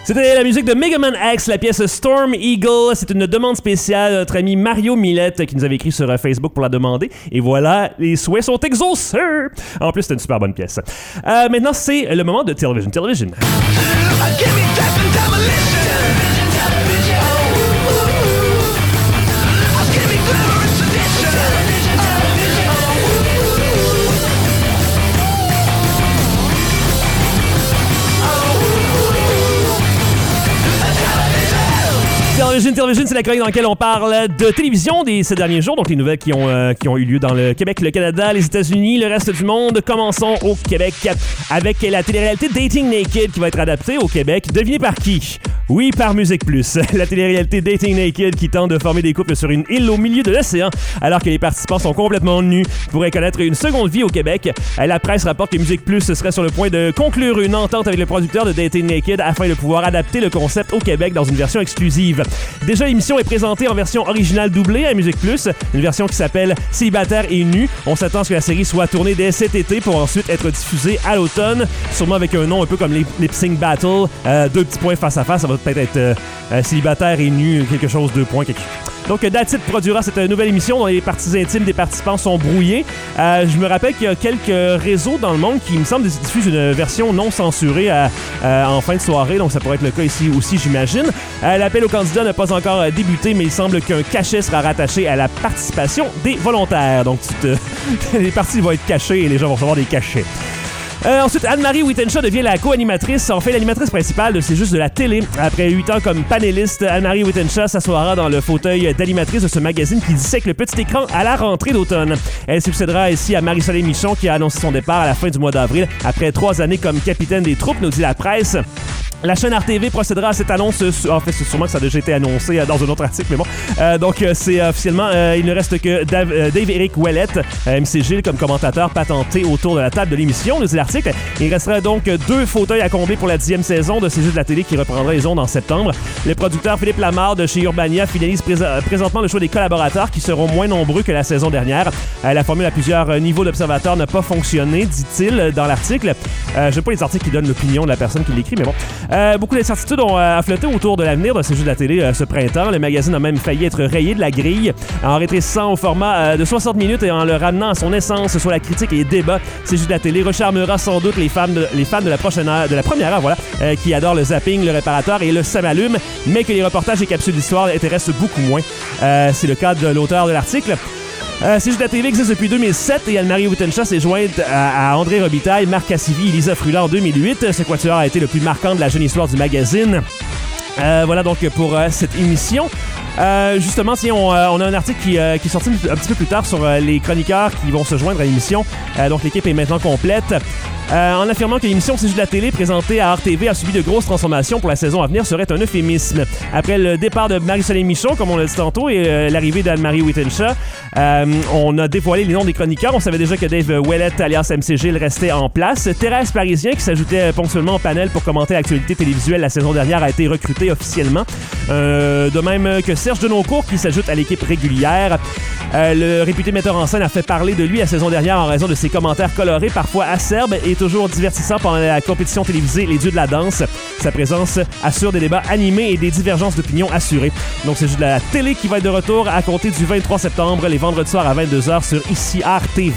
C'était la musique de Mega Man X, la pièce Storm Eagle. C'est une demande spéciale de notre ami Mario Millette qui nous avait écrit sur Facebook pour la demander. Et voilà, les souhaits sont exaucés. En plus, c'était une super bonne pièce. Maintenant, c'est le moment de Television. Television, c'est la chronique dans laquelle on parle de télévision ces derniers jours, donc les nouvelles qui ont eu lieu dans le Québec, le Canada, les États-Unis, le reste du monde. Commençons au Québec avec la télé-réalité Dating Naked qui va être adaptée au Québec. Devinez par qui? Oui, par Musique Plus. La télé-réalité Dating Naked qui tente de former des couples sur une île au milieu de l'océan alors que les participants sont complètement nus pourrait connaître une seconde vie au Québec. La presse rapporte que Musique Plus serait sur le point de conclure une entente avec le producteur de Dating Naked afin de pouvoir adapter le concept au Québec dans une version exclusive. Déjà, l'émission est présentée en version originale doublée à Musique Plus, une version qui s'appelle Célibataire et nu. On s'attend à ce que la série soit tournée dès cet été pour ensuite être diffusée à l'automne, sûrement avec un nom un peu comme Lip Sync Battle, 2 petits points face à face, ça va peut-être être Célibataire et nu, quelque chose, 2 points, quelque chose. Donc, That's It produira cette nouvelle émission dont les parties intimes des participants sont brouillées. Je me rappelle qu'il y a quelques réseaux dans le monde qui, il me semble, diffusent une version non censurée en fin de soirée, donc ça pourrait être le cas ici aussi, j'imagine. L'appel aux candidats n'a pas encore débuté, mais il semble qu'un cachet sera rattaché à la participation des volontaires. Donc, les parties vont être cachées et les gens vont recevoir des cachets. Ensuite, Anne-Marie Wittenshaw devient la co-animatrice, en fait l'animatrice principale de C'est juste de la télé. Après 8 ans comme panéliste, Anne-Marie Wittenshaw s'assoira dans le fauteuil d'animatrice de ce magazine qui dissèque le petit écran à la rentrée d'automne. Elle succédera ici à Marie-Soleil Michon qui a annoncé son départ à la fin du mois d'avril après 3 années comme capitaine des troupes, nous dit la presse. La chaîne RTV procédera à cette annonce. En fait, c'est sûrement que ça a déjà été annoncé dans un autre article, mais bon. Donc, c'est officiellement, il ne reste que Dave-Éric Ouellette, MC Gilles, comme commentateur patenté autour de la table de l'émission, nous dit l'article. Il restera donc 2 fauteuils à combler pour la 10e saison de C'est juste de la télé qui reprendra les ondes en septembre. Le producteur Philippe Lamarre de chez Urbania finalise présentement le choix des collaborateurs qui seront moins nombreux que la saison dernière. La formule à plusieurs niveaux d'observateurs n'a pas fonctionné, dit-il dans l'article. Je n'ai pas les articles qui donnent l'opinion de la personne qui l'écrit, mais bon. Beaucoup d'incertitudes ont flotté autour de l'avenir de C'est juste de la télé ce printemps. Le magazine a même failli être rayé de la grille en rétrécissant au format de 60 minutes et en le ramenant à son essence sur la critique et les débats. C'est juste de la télé recharmera sans doute les fans de la première heure, voilà, qui adorent le zapping, le réparateur et le samalume, mais que les reportages et capsules d'histoire intéressent beaucoup moins. C'est le cas de l'auteur de l'article. C'est juste la télé existe depuis 2007 et Anne-Marie Wittenshaw s'est jointe à André Robitaille, Marc Cassivi et Lisa Fruland en 2008. Ce quatuor a été le plus marquant de la jeune histoire du magazine. Voilà donc pour cette émission. Justement, tiens, on a un article qui est sorti un petit peu plus tard sur les chroniqueurs qui vont se joindre à l'émission. Donc l'équipe est maintenant complète. En affirmant que l'émission C'est juste de la télé présentée à RTV a subi de grosses transformations pour la saison à venir serait un euphémisme. Après le départ de Marie-Soleil Michon, comme on l'a dit tantôt, et l'arrivée d'Anne-Marie Wittenshaw, on a dévoilé les noms des chroniqueurs. On savait déjà que Dave Ouellette, alias MC Gilles, restait en place. Thérèse Parisien, qui s'ajoutait ponctuellement au panel pour commenter l'actualité télévisuelle la saison dernière, a été recrutée officiellement. De même que Serge Denoncourt, qui s'ajoute à l'équipe régulière. Le réputé metteur en scène a fait parler de lui la saison dernière en raison de ses commentaires colorés, parfois acerbes et toujours divertissants pendant la compétition télévisée Les Dieux de la danse. Sa présence assure des débats animés et des divergences d'opinion assurées. Donc c'est juste de la télé qui va être de retour à compter du 23 septembre, les vendredis soirs à 22h sur ICI-RTV.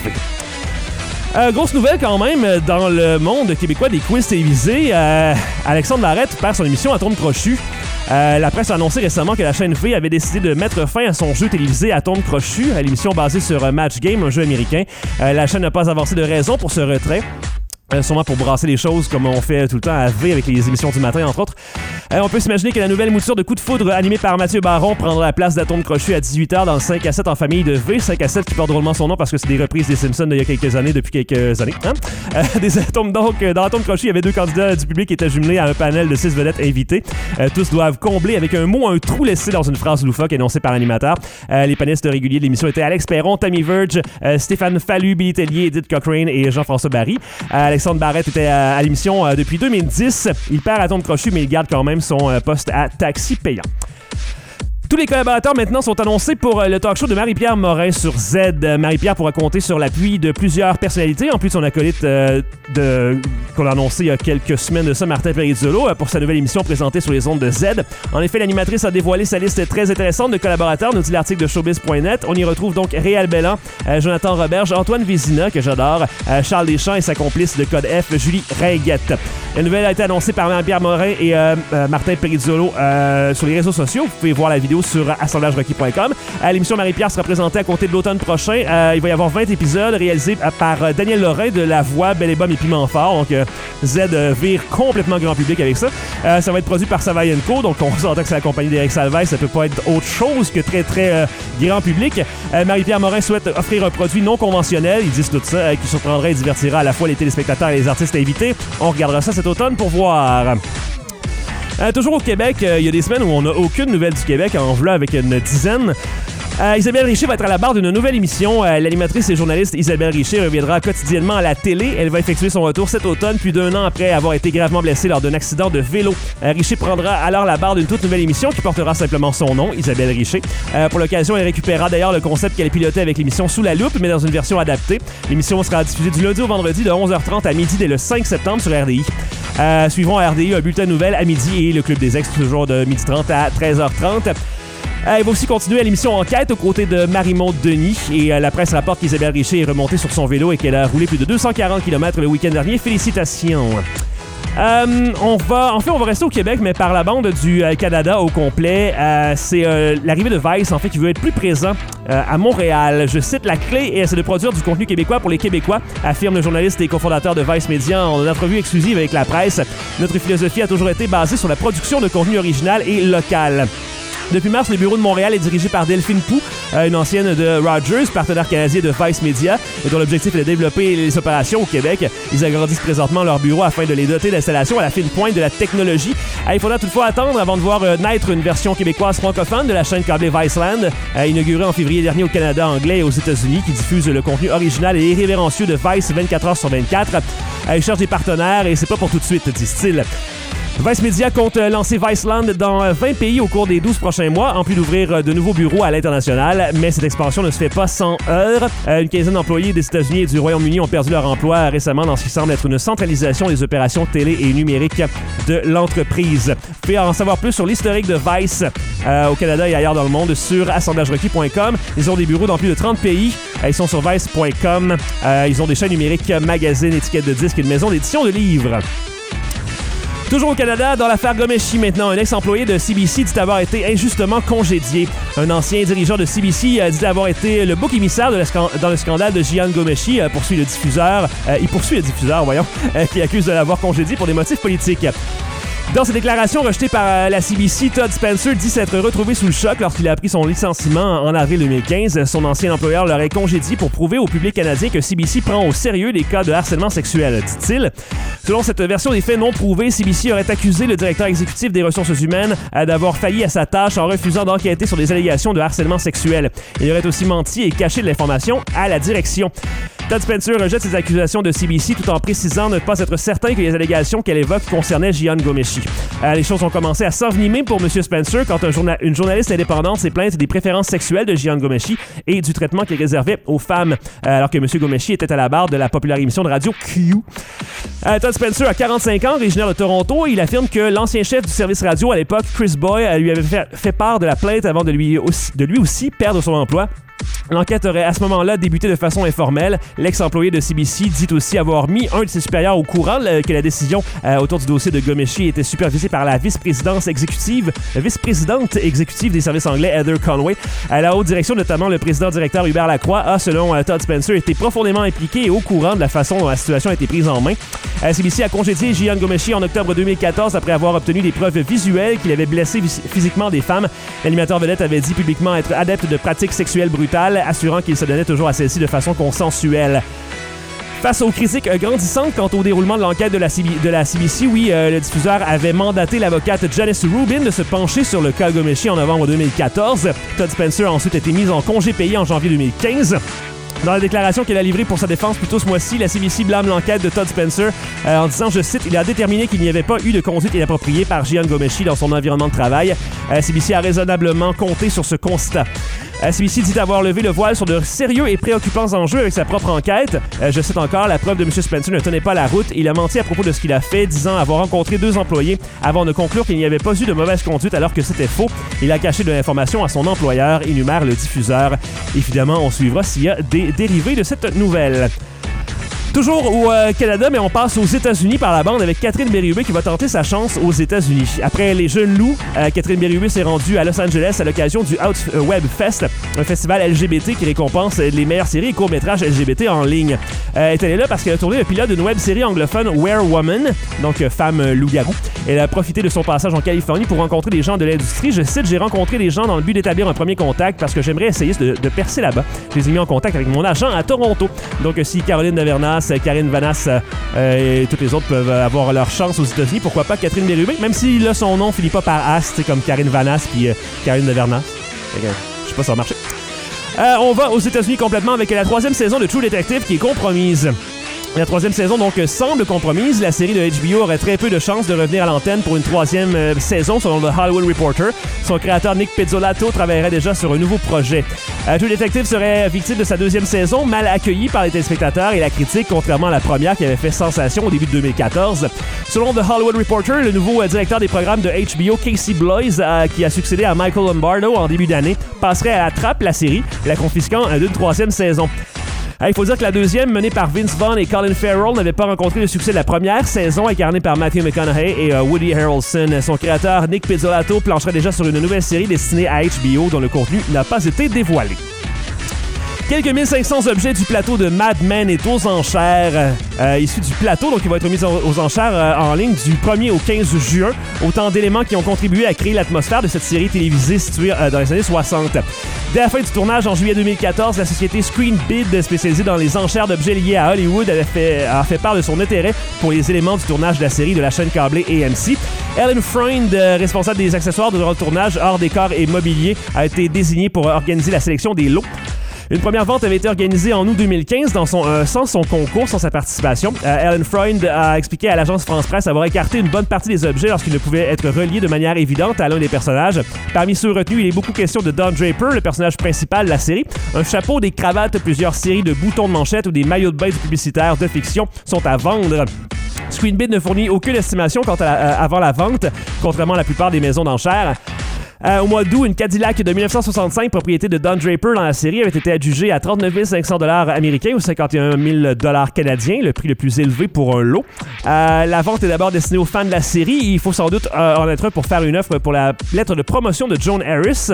Grosse nouvelle quand même dans le monde québécois des quiz télévisés. Alexandre Barrette perd son émission Atome Crochu. La presse a annoncé récemment que la chaîne V avait décidé de mettre fin à son jeu télévisé Atome Crochu, l'émission basée sur Match Game, un jeu américain. La chaîne n'a pas avancé de raison pour ce retrait. Sûrement pour brasser les choses comme on fait tout le temps à V avec les émissions du matin, entre autres. On peut s'imaginer que la nouvelle mouture de Coup de foudre animée par Mathieu Baron prendra la place d'Atome Crochu à 18h dans le 5 à 7 en famille de V. 5 à 7 qui porte drôlement son nom parce que c'est des reprises des Simpsons d'il y a quelques années, depuis quelques années. Des atomes, donc, dans Atome Crochu, il y avait 2 candidats du public qui étaient jumelés à un panel de 6 vedettes invitées. Tous doivent combler avec un mot un trou laissé dans une phrase loufoque énoncée par l'animateur. Les panélistes réguliers de l'émission étaient Alex Perron, Tammy Verge, Stéphane Fallu, Billy Tellier, Edith Cochrane et Jean-François Barry. Alexandre Barrette était à l'émission depuis 2010. Il perd Atome Crochu, mais il garde quand même son poste à Taxi payant. Tous les collaborateurs maintenant sont annoncés pour le talk show de Marie-Pierre Morin sur Z. Marie-Pierre pourra compter sur l'appui de plusieurs personnalités, en plus de son acolyte qu'on a annoncé il y a quelques semaines de ça, Martin Perizzolo, pour sa nouvelle émission présentée sur les ondes de Z. En effet, l'animatrice a dévoilé sa liste très intéressante de collaborateurs, nous dit l'article de showbiz.net. On y retrouve donc Réal Bellan, Jonathan Roberge, Antoine Vézina, que j'adore, Charles Deschamps et sa complice de Code F, Julie Ringuette. La nouvelle a été annoncée par Marie-Pierre Morin et Martin Perizzolo sur les réseaux sociaux. Vous pouvez voir la vidéo sur assemblagerequis.com. L'émission Marie-Pierre sera présentée à compter de l'automne prochain. Il va y avoir 20 épisodes réalisés par Daniel Lorrain de La Voix, Belle et Bomme et Piment Fort. Donc, Z vire complètement grand public avec ça. Ça va être produit par Savaille & Co. Donc, on s'entend que c'est la compagnie d'Éric Salvaille. Ça peut pas être autre chose que très, très grand public. Marie-Pierre Morin souhaite offrir un produit non conventionnel. Ils disent tout ça, qui surprendra et divertira à la fois les téléspectateurs et les artistes invités. On regardera ça cet automne pour voir. Toujours au Québec, il y a des semaines où on n'a aucune nouvelle du Québec, en voilà avec une dizaine. Isabelle Richer va être à la barre d'une nouvelle émission. L'animatrice et journaliste Isabelle Richer reviendra quotidiennement à la télé. Elle va effectuer son retour cet automne, plus d'un an après avoir été gravement blessée lors d'un accident de vélo. Richer prendra alors la barre d'une toute nouvelle émission qui portera simplement son nom, Isabelle Richer. Pour l'occasion, elle récupérera d'ailleurs le concept qu'elle pilotait avec l'émission Sous la loupe, mais dans une version adaptée. L'émission sera diffusée du lundi au vendredi de 11h30 à midi dès le 5 septembre sur RDI. Suivront à RDI un bulletin de nouvelles à midi et le Club des Ex toujours de 12h30 à 13h30. Elle va aussi continuer à l'émission Enquête aux côtés de Marie-Maude Denis et la presse rapporte qu'Isabelle Richer est remontée sur son vélo et qu'elle a roulé plus de 240 km le week-end dernier. Félicitations! On va rester au Québec, mais par la bande du Canada au complet. C'est l'arrivée de Vice, en fait, qui veut être plus présent à Montréal. Je cite: la clé, c'est de produire du contenu québécois pour les Québécois, affirme le journaliste et cofondateur de Vice Media en une entrevue exclusive avec la presse. Notre philosophie a toujours été basée sur la production de contenu original et local. Depuis mars, le bureau de Montréal est dirigé par Delphine Pou, une ancienne de Rogers, partenaire canadien de Vice Media, dont l'objectif est de développer les opérations au Québec. Ils agrandissent présentement leur bureau afin de les doter d'installations à la fine pointe de la technologie. Il faudra toutefois attendre avant de voir naître une version québécoise francophone de la chaîne câblée Viceland, inaugurée en février dernier au Canada anglais et aux États-Unis, qui diffuse le contenu original et irrévérencieux de Vice 24 heures sur 24. Ils cherchent des partenaires et c'est pas pour tout de suite, disent-ils. Vice Media compte lancer Viceland dans 20 pays au cours des 12 prochains mois, en plus d'ouvrir de nouveaux bureaux à l'international. Mais cette expansion ne se fait pas sans heurts. Une quinzaine d'employés des États-Unis et du Royaume-Uni ont perdu leur emploi récemment dans ce qui semble être une centralisation des opérations télé et numériques de l'entreprise. Vous pouvez en savoir plus sur l'historique de Vice au Canada et ailleurs dans le monde sur assemblagerequis.com. Ils ont des bureaux dans plus de 30 pays. Ils sont sur vice.com. Ils ont des chaînes numériques, magazines, étiquettes de disques et une maison d'édition de livres. Toujours au Canada, dans l'affaire Ghomeshi maintenant, un ex-employé de CBC dit avoir été injustement congédié. Un ancien dirigeant de CBC dit avoir été le bouc émissaire dans le scandale de Jian Ghomeshi. Il poursuit le diffuseur, qui accuse de l'avoir congédié pour des motifs politiques. Dans ses déclarations rejetées par la CBC, Todd Spencer dit s'être retrouvé sous le choc lorsqu'il a appris son licenciement en avril 2015. Son ancien employeur l'aurait congédié pour prouver au public canadien que CBC prend au sérieux les cas de harcèlement sexuel, dit-il. Selon cette version des faits non prouvés, CBC aurait accusé le directeur exécutif des ressources humaines d'avoir failli à sa tâche en refusant d'enquêter sur des allégations de harcèlement sexuel. Il aurait aussi menti et caché de l'information à la direction. Todd Spencer rejette ces accusations de CBC tout en précisant ne pas être certain que les allégations qu'elle évoque concernaient Jian Ghomeshi. Les choses ont commencé à s'envenimer pour M. Spencer quand une journaliste indépendante s'est plainte des préférences sexuelles de Jian Ghomeshi et du traitement qu'il réservait aux femmes, alors que M. Ghomeshi était à la barre de la populaire émission de radio Q. Todd Spencer a 45 ans, originaire de Toronto. Il affirme que l'ancien chef du service radio à l'époque, Chris Boy, lui avait fait part de la plainte avant de lui aussi perdre son emploi. L'enquête aurait à ce moment-là débuté de façon informelle. L'ex-employé de CBC dit aussi avoir mis un de ses supérieurs au courant que la décision autour du dossier de Ghomeshi était supervisée par la vice-présidente exécutive des services anglais, Heather Conway. À la haute direction, notamment le président-directeur Hubert Lacroix, a, selon Todd Spencer, été profondément impliqué et au courant de la façon dont la situation a été prise en main. CBC a congédié Jian Ghomeshi en octobre 2014 après avoir obtenu des preuves visuelles qu'il avait blessé physiquement des femmes. L'animateur vedette avait dit publiquement être adepte de pratiques sexuelles brutales, assurant qu'il se donnait toujours à celle-ci de façon consensuelle. Face aux critiques grandissantes quant au déroulement de l'enquête de la CBC, le diffuseur avait mandaté l'avocate Janice Rubin de se pencher sur le cas Ghomeshi en novembre 2014. Todd Spencer a ensuite été mis en congé payé en janvier 2015. Dans la déclaration qu'elle a livrée pour sa défense plus tôt ce mois-ci, la CBC blâme l'enquête de Todd Spencer en disant, je cite, « Il a déterminé qu'il n'y avait pas eu de conduite inappropriée par Jian Ghomeshi dans son environnement de travail. » CBC a raisonnablement compté sur ce constat. CBC dit avoir levé le voile sur de sérieux et préoccupants enjeux avec sa propre enquête. Je cite encore, la preuve de M. Spencer ne tenait pas la route. Il a menti à propos de ce qu'il a fait, disant avoir rencontré 2 employés avant de conclure qu'il n'y avait pas eu de mauvaise conduite alors que c'était faux. Il a caché de l'information à son employeur, énumère le diffuseur. Évidemment, on suivra s'il y a des dérivés de cette nouvelle. Toujours au Canada, mais on passe aux États-Unis par la bande avec Catherine Bérubé qui va tenter sa chance aux États-Unis. Après Les Jeunes Loups, Catherine Bérubé s'est rendue à Los Angeles à l'occasion du Out Web Fest, un festival LGBT qui récompense les meilleures séries et courts-métrages LGBT en ligne. Elle est allée là parce qu'elle a tourné le pilote d'une web-série anglophone Were-Woman, donc femme loup-garou. Elle a profité de son passage en Californie pour rencontrer des gens de l'industrie. Je cite, « J'ai rencontré des gens dans le but d'établir un premier contact parce que j'aimerais essayer de percer là-bas. Je les ai mis en contact avec mon agent à Toronto. » Donc si Caroline Davernas, Karine Vanasse et toutes les autres peuvent avoir leur chance aux États-Unis, pourquoi pas Catherine Bérubé, même si là son nom finit pas par As, comme Karine Vanasse puis Karine Davernas. Je sais pas si ça va marcher. On va aux États-Unis complètement avec la 3e saison de True Detective qui est compromise. La 3e saison, donc, semble compromise. La série de HBO aurait très peu de chances de revenir à l'antenne pour une 3e saison, selon le Hollywood Reporter. Son créateur, Nick Pizzolatto, travaillerait déjà sur un nouveau projet. True Detective serait victime de sa 2e saison, mal accueillie par les téléspectateurs et la critique, contrairement à la première qui avait fait sensation au début de 2014. Selon The Hollywood Reporter, le nouveau directeur des programmes de HBO, Casey Bloys, qui a succédé à Michael Lombardo en début d'année, passerait à la trappe la série, la confisquant d'une 3e saison. Il faut dire que la 2e, menée par Vince Vaughn et Colin Farrell, n'avait pas rencontré le succès de la première saison, incarnée par Matthew McConaughey et Woody Harrelson. Son créateur, Nick Pizzolatto, plancherait déjà sur une nouvelle série destinée à HBO dont le contenu n'a pas été dévoilé. Quelques 1500 objets du plateau de Mad Men est aux enchères, issus du plateau, donc il va être mis aux enchères en ligne du 1er au 15 juin. Autant d'éléments qui ont contribué à créer l'atmosphère de cette série télévisée située dans les années 60. Dès la fin du tournage, en juillet 2014, la société Screenbid, spécialisée dans les enchères d'objets liés à Hollywood, a fait part de son intérêt pour les éléments du tournage de la série de la chaîne câblée AMC. Ellen Freund, responsable des accessoires de le tournage, hors décor et mobilier, a été désignée pour organiser la sélection des lots. Une première vente avait été organisée en août 2015 sans son concours, sans sa participation. Ellen Freund a expliqué à l'agence France Presse avoir écarté une bonne partie des objets lorsqu'ils ne pouvaient être reliés de manière évidente à l'un des personnages. Parmi ceux retenus, il est beaucoup question de Don Draper, le personnage principal de la série. Un chapeau, des cravates, plusieurs séries de boutons de manchette ou des maillots de bain publicitaires de fiction sont à vendre. Screenbid ne fournit aucune estimation avant la vente, contrairement à la plupart des maisons d'enchères. Au mois d'août, une Cadillac de 1965, propriété de Don Draper dans la série, avait été adjugée à 39 500 $ américains ou 51 000 $ canadiens, le prix le plus élevé pour un lot. La vente est d'abord destinée aux fans de la série. Il faut sans doute en être un pour faire une offre pour la lettre de promotion de Joan Harris,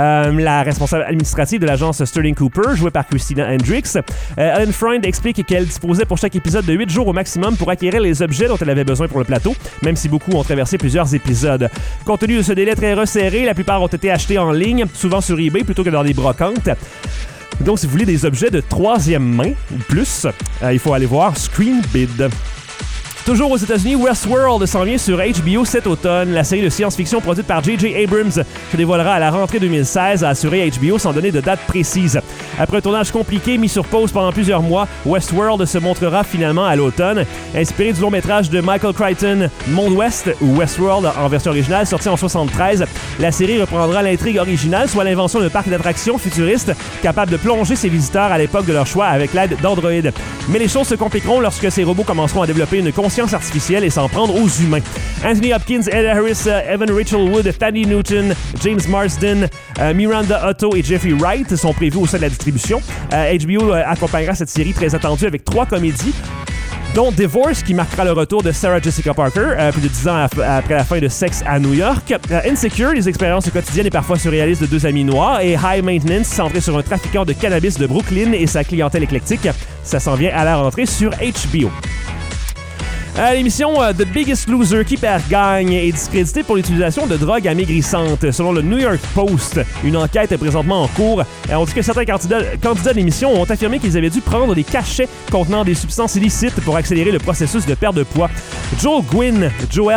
la responsable administrative de l'agence Sterling Cooper, jouée par Christina Hendricks. Ellen Freund explique qu'elle disposait pour chaque épisode de 8 jours au maximum pour acquérir les objets dont elle avait besoin pour le plateau, même si beaucoup ont traversé plusieurs épisodes. Compte tenu de ce délai très resserré, la plupart ont été achetés en ligne, souvent sur eBay plutôt que dans des brocantes. Donc, si vous voulez des objets de 3e main ou plus, il faut aller voir Screenbid. Toujours aux États-Unis, Westworld s'en vient sur HBO cet automne. La série de science-fiction produite par J.J. Abrams se dévoilera à la rentrée 2016, a assuré HBO sans donner de date précise. Après un tournage compliqué mis sur pause pendant plusieurs mois, Westworld se montrera finalement à l'automne. Inspiré du long-métrage de Michael Crichton, Monde Ouest, ou Westworld en version originale, sorti en 1973, la série reprendra l'intrigue originale, soit l'invention d'un parc d'attractions futuriste capable de plonger ses visiteurs à l'époque de leur choix avec l'aide d'androïdes. Mais les choses se compliqueront lorsque ces robots commenceront à développer une conscience artificielle et s'en prendre aux humains. Anthony Hopkins, Ed Harris, Evan Rachel Wood, Thandie Newton, James Marsden, Miranda Otto et Jeffrey Wright sont prévus au sein de la distribution. HBO accompagnera cette série très attendue avec 3 comédies, dont Divorce, qui marquera le retour de Sarah Jessica Parker, plus de 10 ans après la fin de Sex à New York. Insecure, les expériences quotidiennes et parfois surréalistes de 2 amis noirs. Et High Maintenance, centré sur un trafiquant de cannabis de Brooklyn et sa clientèle éclectique. Ça s'en vient à la rentrée sur HBO. L'émission The Biggest Loser qui perd gagne est discréditée pour l'utilisation de drogues amaigrissantes. Selon le New York Post, une enquête est présentement en cours. On dit que certains candidats de l'émission ont affirmé qu'ils avaient dû prendre des cachets contenant des substances illicites pour accélérer le processus de perte de poids. Joel Gwynn,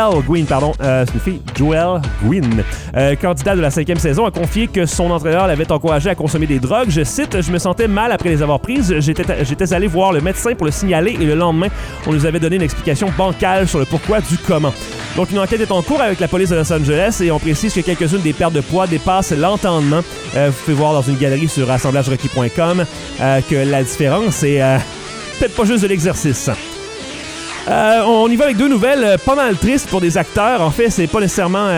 c'est une fille, Joel Gwynn, candidat de la 5e saison, a confié que son entraîneur l'avait encouragé à consommer des drogues. Je cite, « Je me sentais mal après les avoir prises. J'étais allé voir le médecin pour le signaler et le lendemain, on nous avait donné une explication bancale sur le pourquoi du comment. » Donc, une enquête est en cours avec la police de Los Angeles et on précise que quelques-unes des pertes de poids dépassent l'entendement. Vous pouvez voir dans une galerie sur assemblagerequis.com que la différence est peut-être pas juste de l'exercice. On y va avec deux nouvelles pas mal tristes pour des acteurs. En fait, c'est pas nécessairement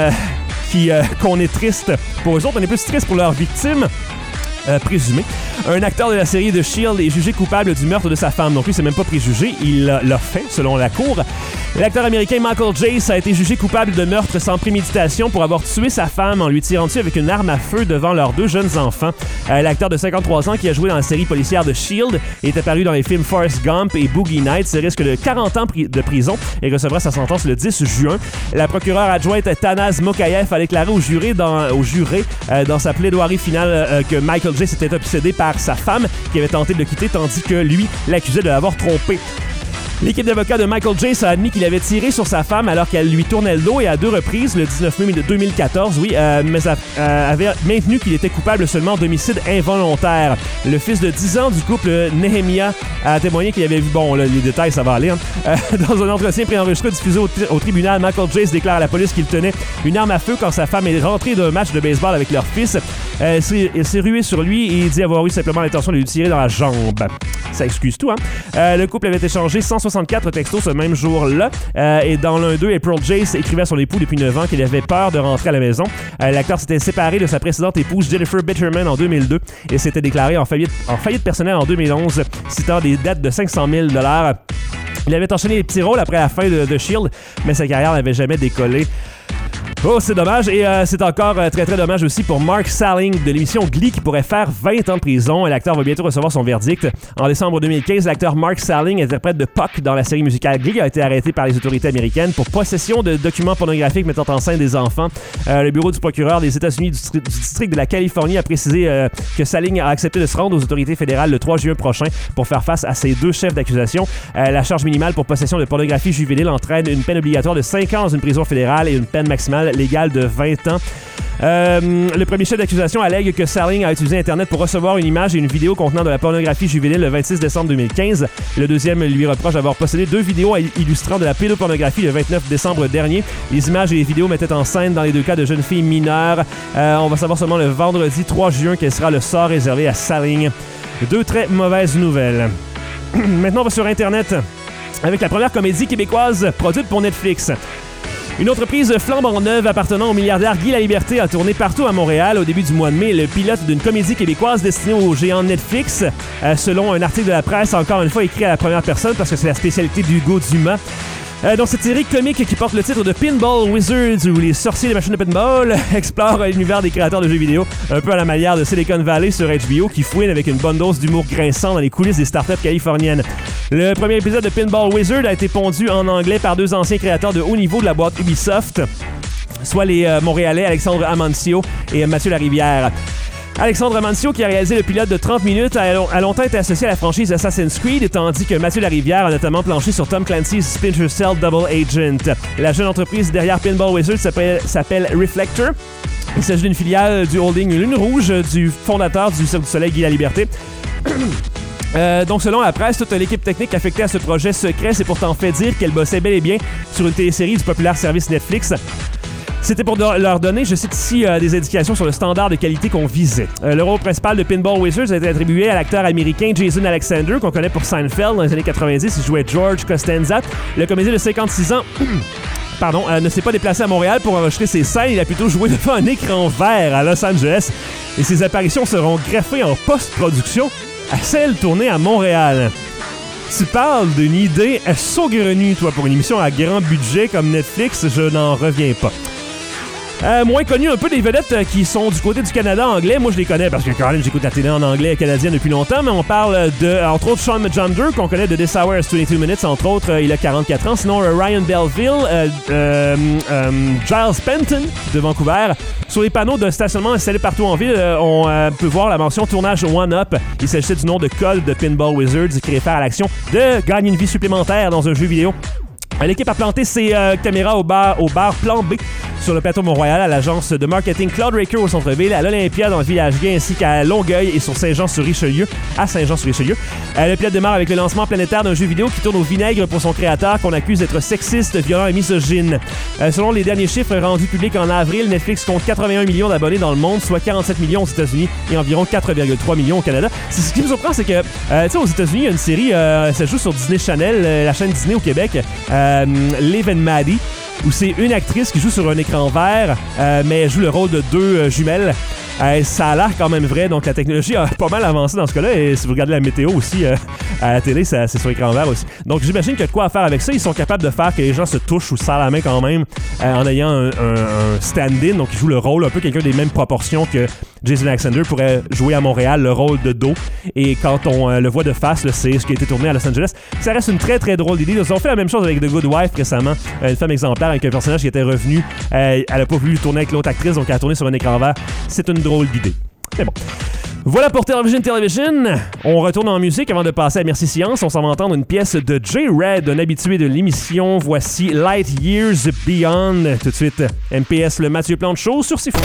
qu'on est triste pour eux autres, on est plus triste pour leurs victimes. Présumé. Un acteur de la série The Shield est jugé coupable du meurtre de sa femme. Donc lui, c'est même pas préjugé, il l'a fait, selon la cour. L'acteur américain Michael Jace a été jugé coupable de meurtre sans préméditation pour avoir tué sa femme en lui tirant dessus avec une arme à feu devant leurs deux jeunes enfants. L'acteur de 53 ans qui a joué dans la série policière The Shield est apparu dans les films Forrest Gump et Boogie Nights, risque de 40 ans de prison et recevra sa sentence le 10 juin. La procureure adjointe Tanaz Mokayev a déclaré au jury dans sa plaidoirie finale que Michael Jace était obsédé par sa femme qui avait tenté de le quitter tandis que lui l'accusait de l'avoir trompé. L'équipe d'avocats de Michael Jace a admis qu'il avait tiré sur sa femme alors qu'elle lui tournait le dos et à 2 reprises, le 19 mai 2014, mais avait maintenu qu'il était coupable seulement d'homicide involontaire. Le fils de 10 ans du couple, Nehemiah, a témoigné qu'il avait vu, les détails, ça va aller, dans un entretien préenregistré diffusé au tribunal, Michael Jace déclare à la police qu'il tenait une arme à feu quand sa femme est rentrée d'un match de baseball avec leur fils. Elle s'est ruée sur lui et il dit avoir eu simplement l'intention de lui tirer dans la jambe. Ça excuse tout, Le couple avait échangé 164 textos ce même jour-là. Et dans l'un d'eux, April Jace écrivait à son époux depuis 9 ans qu'il avait peur de rentrer à la maison. L'acteur s'était séparé de sa précédente épouse Jennifer Bitterman en 2002 et s'était déclaré en faillite personnelle en 2011, citant des dettes de $500 000. Il avait enchaîné les petits rôles après la fin de The Shield, mais sa carrière n'avait jamais décollé. Oh, c'est dommage. Et c'est encore très, très dommage aussi pour Mark Salling de l'émission Glee qui pourrait faire 20 ans de prison. L'acteur va bientôt recevoir son verdict. En décembre 2015, l'acteur Mark Salling, interprète de Puck dans la série musicale Glee, a été arrêté par les autorités américaines pour possession de documents pornographiques mettant en scène des enfants. Le bureau du procureur des États-Unis du district de la Californie a précisé que Salling a accepté de se rendre aux autorités fédérales le 3 juin prochain pour faire face à ses deux chefs d'accusation. La charge minimale pour possession de pornographie juvénile entraîne une peine obligatoire de 5 ans dans une prison fédérale et une peine maximale légale de 20 ans. Le premier chef d'accusation allègue que Salling a utilisé Internet pour recevoir une image et une vidéo contenant de la pornographie juvénile le 26 décembre 2015. Le deuxième lui reproche d'avoir possédé 2 vidéos illustrant de la pédopornographie le 29 décembre dernier. Les images et les vidéos mettaient en scène dans les deux cas de jeunes filles mineures. On va savoir seulement le vendredi 3 juin quel sera le sort réservé à Salling. 2 très mauvaises nouvelles. Maintenant, on va sur Internet avec la première comédie québécoise produite pour Netflix. Une entreprise flambant neuve appartenant au milliardaire Guy Laliberté a tourné partout à Montréal au début du mois de mai le pilote d'une comédie québécoise destinée aux géants Netflix, selon un article de la presse encore une fois écrit à la première personne parce que c'est la spécialité d'Hugo Dumas. Donc cette série comique qui porte le titre de Pinball Wizards ou les sorciers des machines de pinball explore l'univers des créateurs de jeux vidéo un peu à la manière de Silicon Valley sur HBO qui fouine avec une bonne dose d'humour grinçant dans les coulisses des startups californiennes. Le premier épisode de Pinball Wizard a été pondu en anglais par 2 anciens créateurs de haut niveau de la boîte Ubisoft, soit les Montréalais Alexandre Amancio et Mathieu Larivière. Alexandre Amancio, qui a réalisé le pilote de 30 minutes, a longtemps été associé à la franchise Assassin's Creed, tandis que Mathieu Larivière a notamment planché sur Tom Clancy's Splinter Cell Double Agent. La jeune entreprise derrière Pinball Wizard s'appelle Reflector. Il s'agit d'une filiale du holding Lune Rouge, du fondateur du Cirque du Soleil Guy Laliberté. Donc, selon la presse, toute l'équipe technique affectée à ce projet secret s'est pourtant fait dire qu'elle bossait bel et bien sur une télésérie du populaire service Netflix. C'était pour leur donner, je cite ici, des indications sur le standard de qualité qu'on visait. Le rôle principal de Pinball Wizards a été attribué à l'acteur américain Jason Alexander, qu'on connaît pour Seinfeld dans les années 90. Il jouait George Costanza. Le comédien de 56 ans... ne s'est pas déplacé à Montréal pour enregistrer ses scènes. Il a plutôt joué devant un écran vert à Los Angeles. Et ses apparitions seront greffées en post-production à celles tournées à Montréal. Tu parles d'une idée saugrenue, toi, pour une émission à grand budget comme Netflix, je n'en reviens pas. Moins connu un peu des vedettes qui sont du côté du Canada anglais. Moi, je les connais parce que quand même, j'écoute la télé en anglais canadienne depuis longtemps, mais on parle de, entre autres, Sean Majumder, qu'on connaît de This Hour as 22 Minutes, entre autres, il a 44 ans. Sinon, Ryan Belville, Giles Penton de Vancouver. Sur les panneaux de stationnement installés partout en ville, on peut voir la mention tournage One Up. Il s'agissait du nom de code de Pinball Wizards qui réfère à l'action de gagner une vie supplémentaire dans un jeu vidéo. L'équipe a planté ses caméras au bar Plan B sur le plateau Mont-Royal à l'agence de marketing Cloud Raker au centre-ville, à l'Olympia dans le village gay ainsi qu'à Longueuil et sur Saint-Jean-sur-Richelieu, à Saint-Jean-sur-Richelieu. Le pilote démarre avec le lancement planétaire d'un jeu vidéo qui tourne au vinaigre pour son créateur qu'on accuse d'être sexiste, violent et misogyne. Selon les derniers chiffres rendus publics en avril, Netflix compte 81 millions d'abonnés dans le monde, soit 47 millions aux États-Unis et environ 4,3 millions au Canada. Ce qui me surprend, c'est que, tu sais, aux États-Unis, il y a une série, ça joue sur Disney Channel, la chaîne Disney au Québec, Liv and Maddie, où c'est une actrice qui joue sur un écran vert, mais elle joue le rôle de deux jumelles. Ça a l'air quand même vrai, donc la technologie a pas mal avancé dans ce cas-là, et si vous regardez la météo aussi à la télé, c'est sur écran vert aussi. Donc j'imagine qu'il y a de quoi à faire avec ça. Ils sont capables de faire que les gens se touchent ou se serrent la main quand même en ayant un stand-in, donc ils jouent le rôle un peu quelqu'un des mêmes proportions que Jason Alexander pourrait jouer à Montréal, le rôle de dos, et quand on le voit de face, là, c'est ce qui a été tourné à Los Angeles. Ça reste une très très drôle idée. Ils ont fait la même chose avec The Good Wife récemment, une femme exemplaire avec un personnage qui était revenu, elle a pas voulu tourner avec l'autre actrice, donc elle a tourné sur un écran vert. C'est une drôle d'idée. Mais bon. Voilà pour Television. On retourne en musique avant de passer à Merci Science. On s'en va entendre une pièce de Jay Red, un habitué de l'émission. Voici Light Years Beyond. Tout de suite, MPS, le Mathieu Plante Show sur Sifu.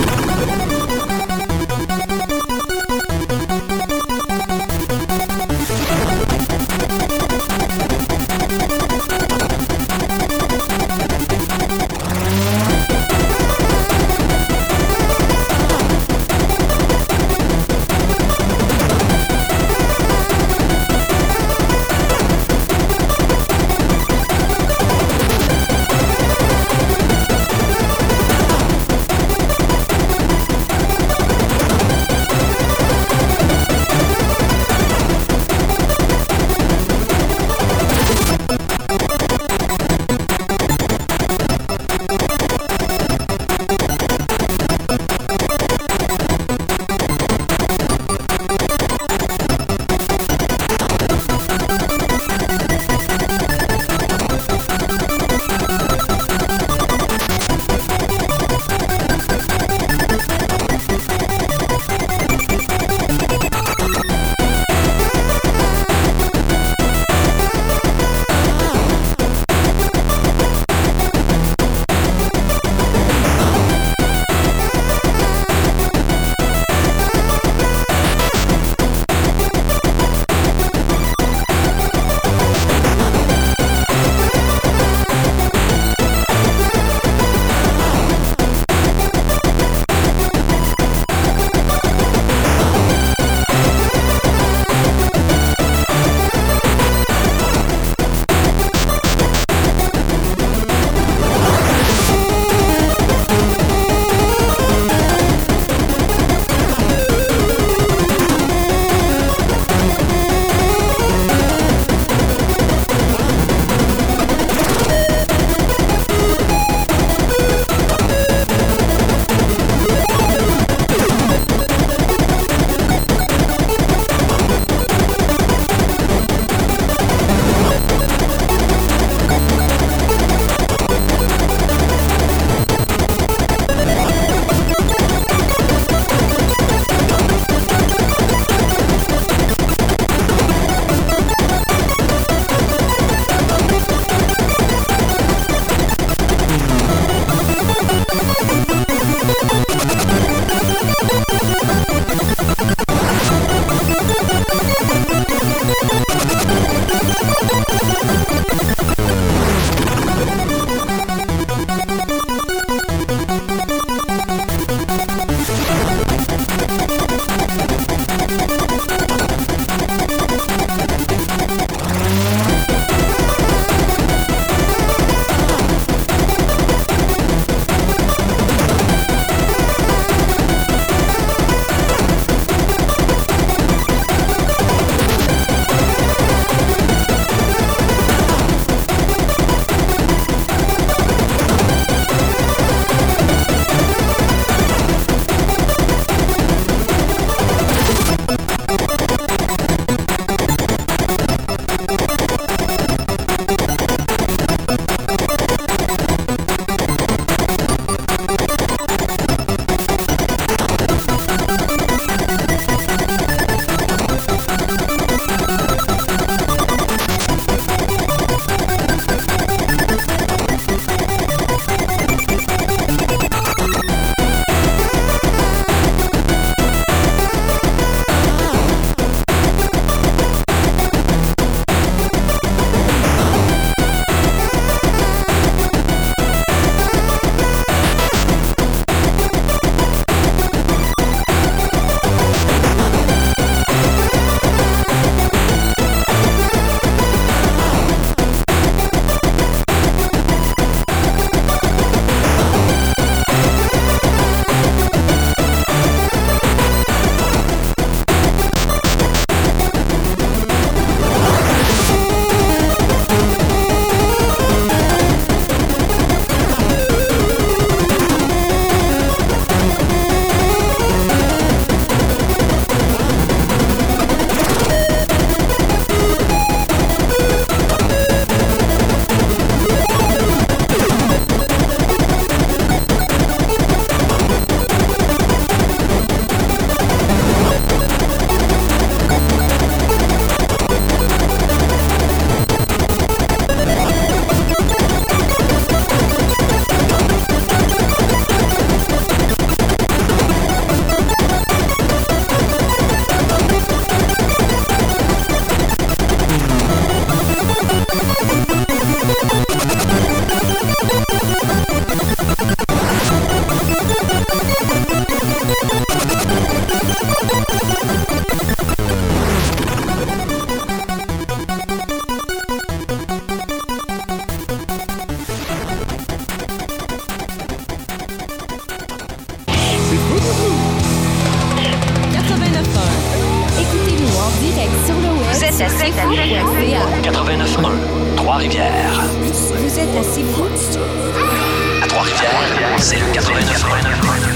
89.1 Trois-Rivières. Vous êtes assez fou. À Trois-Rivières, c'est le 89.1.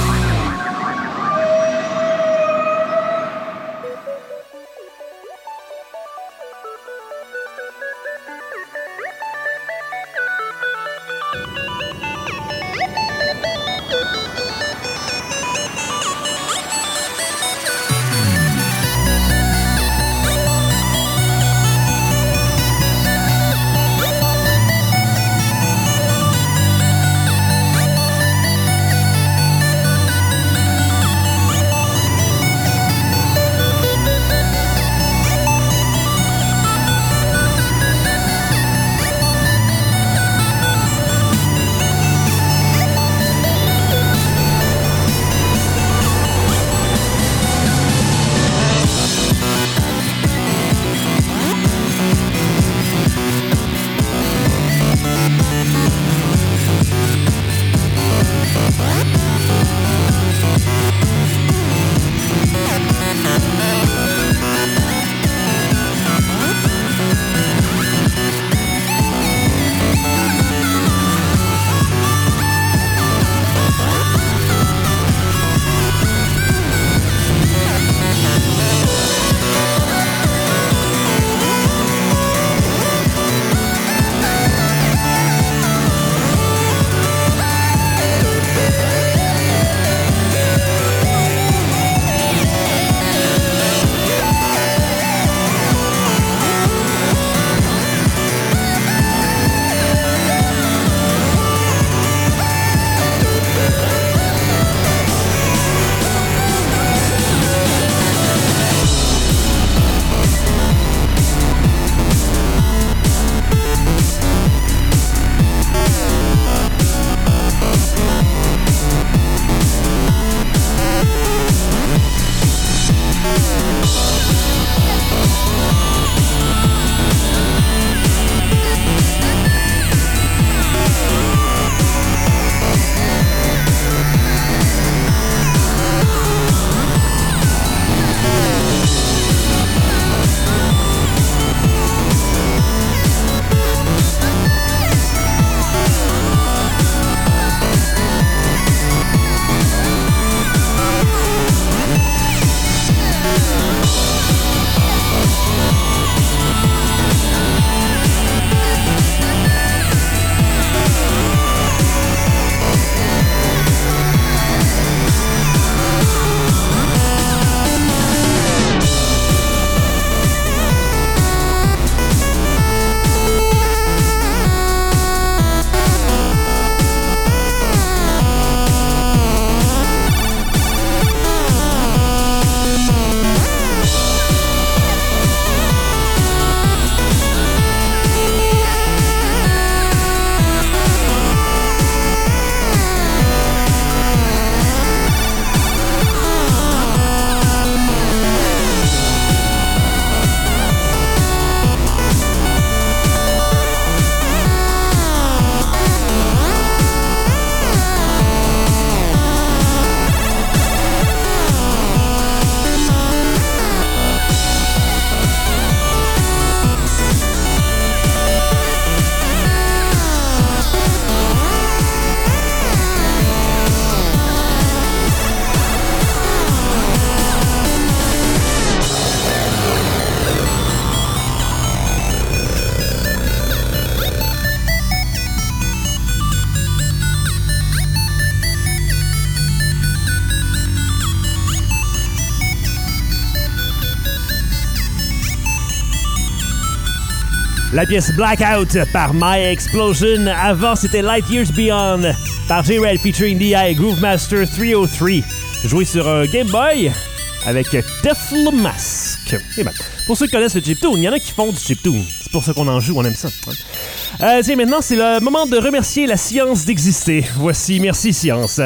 La pièce Blackout par My Explosion. Avant, c'était Light Years Beyond par J-Red featuring D.I. Groove Master 303. Joué sur un Game Boy avec Teflon Mask. Et ben, pour ceux qui connaissent le chiptune, il y en a qui font du chiptune. C'est pour ça qu'on en joue, on aime ça. Tiens, maintenant, c'est le moment de remercier la science d'exister. Voici Merci Science.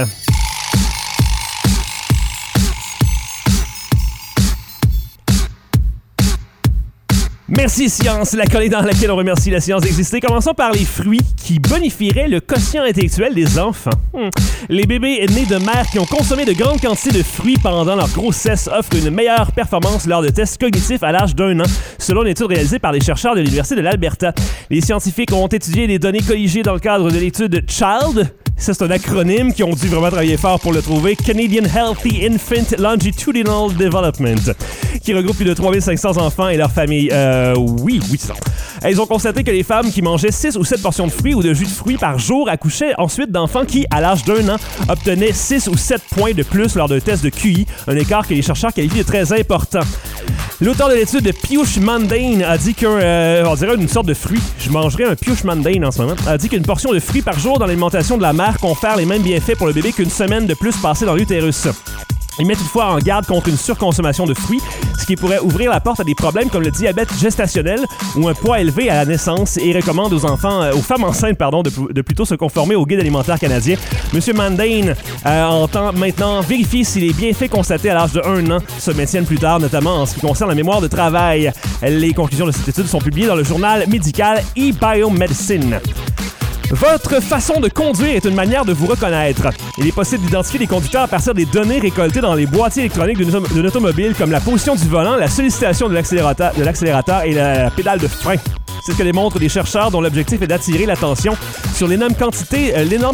Merci Science, la chronique dans laquelle on remercie la science d'exister. Commençons par les fruits qui bonifieraient le quotient intellectuel des enfants. Les bébés nés de mères qui ont consommé de grandes quantités de fruits pendant leur grossesse offrent une meilleure performance lors de tests cognitifs à l'âge d'1 an, selon une étude réalisée par des chercheurs de l'Université de l'Alberta. Les scientifiques ont étudié des données colligées dans le cadre de l'étude CHILD. Ça, c'est un acronyme qui ont dû vraiment travailler fort pour le trouver. Canadian Healthy Infant Longitudinal Development, qui regroupe plus de 3500 enfants et leurs familles. Oui, c'est ça. Ils ont constaté que les femmes qui mangeaient 6 ou 7 portions de fruits ou de jus de fruits par jour accouchaient ensuite d'enfants qui, à l'âge d'1 an, obtenaient 6 ou 7 points de plus lors d'un test de QI, un écart que les chercheurs qualifient de très important. L'auteur de l'étude, Piyush Mandane, a dit on dirait une sorte de fruit. Je mangerais un Piyush Mandane en ce moment. A dit qu'une portion de fruits par jour dans l'alimentation de la mère confère les mêmes bienfaits pour le bébé qu'une semaine de plus passée dans l'utérus. Il met toutefois en garde contre une surconsommation de fruits, ce qui pourrait ouvrir la porte à des problèmes comme le diabète gestationnel ou un poids élevé à la naissance et recommande aux femmes enceintes de plutôt se conformer au guide alimentaire canadien. Monsieur Mandane entend maintenant vérifier si les bienfaits constatés à l'âge de 1 an se maintiennent plus tard, notamment en ce qui concerne la mémoire de travail. Les conclusions de cette étude sont publiées dans le journal médical eBiomedicine. Votre façon de conduire est une manière de vous reconnaître. Il est possible d'identifier les conducteurs à partir des données récoltées dans les boîtiers électroniques d'une automobile, comme la position du volant, la sollicitation de l'accélérateur et la pédale de frein. C'est ce que démontrent des chercheurs dont l'objectif est d'attirer l'attention sur l'énorme quantité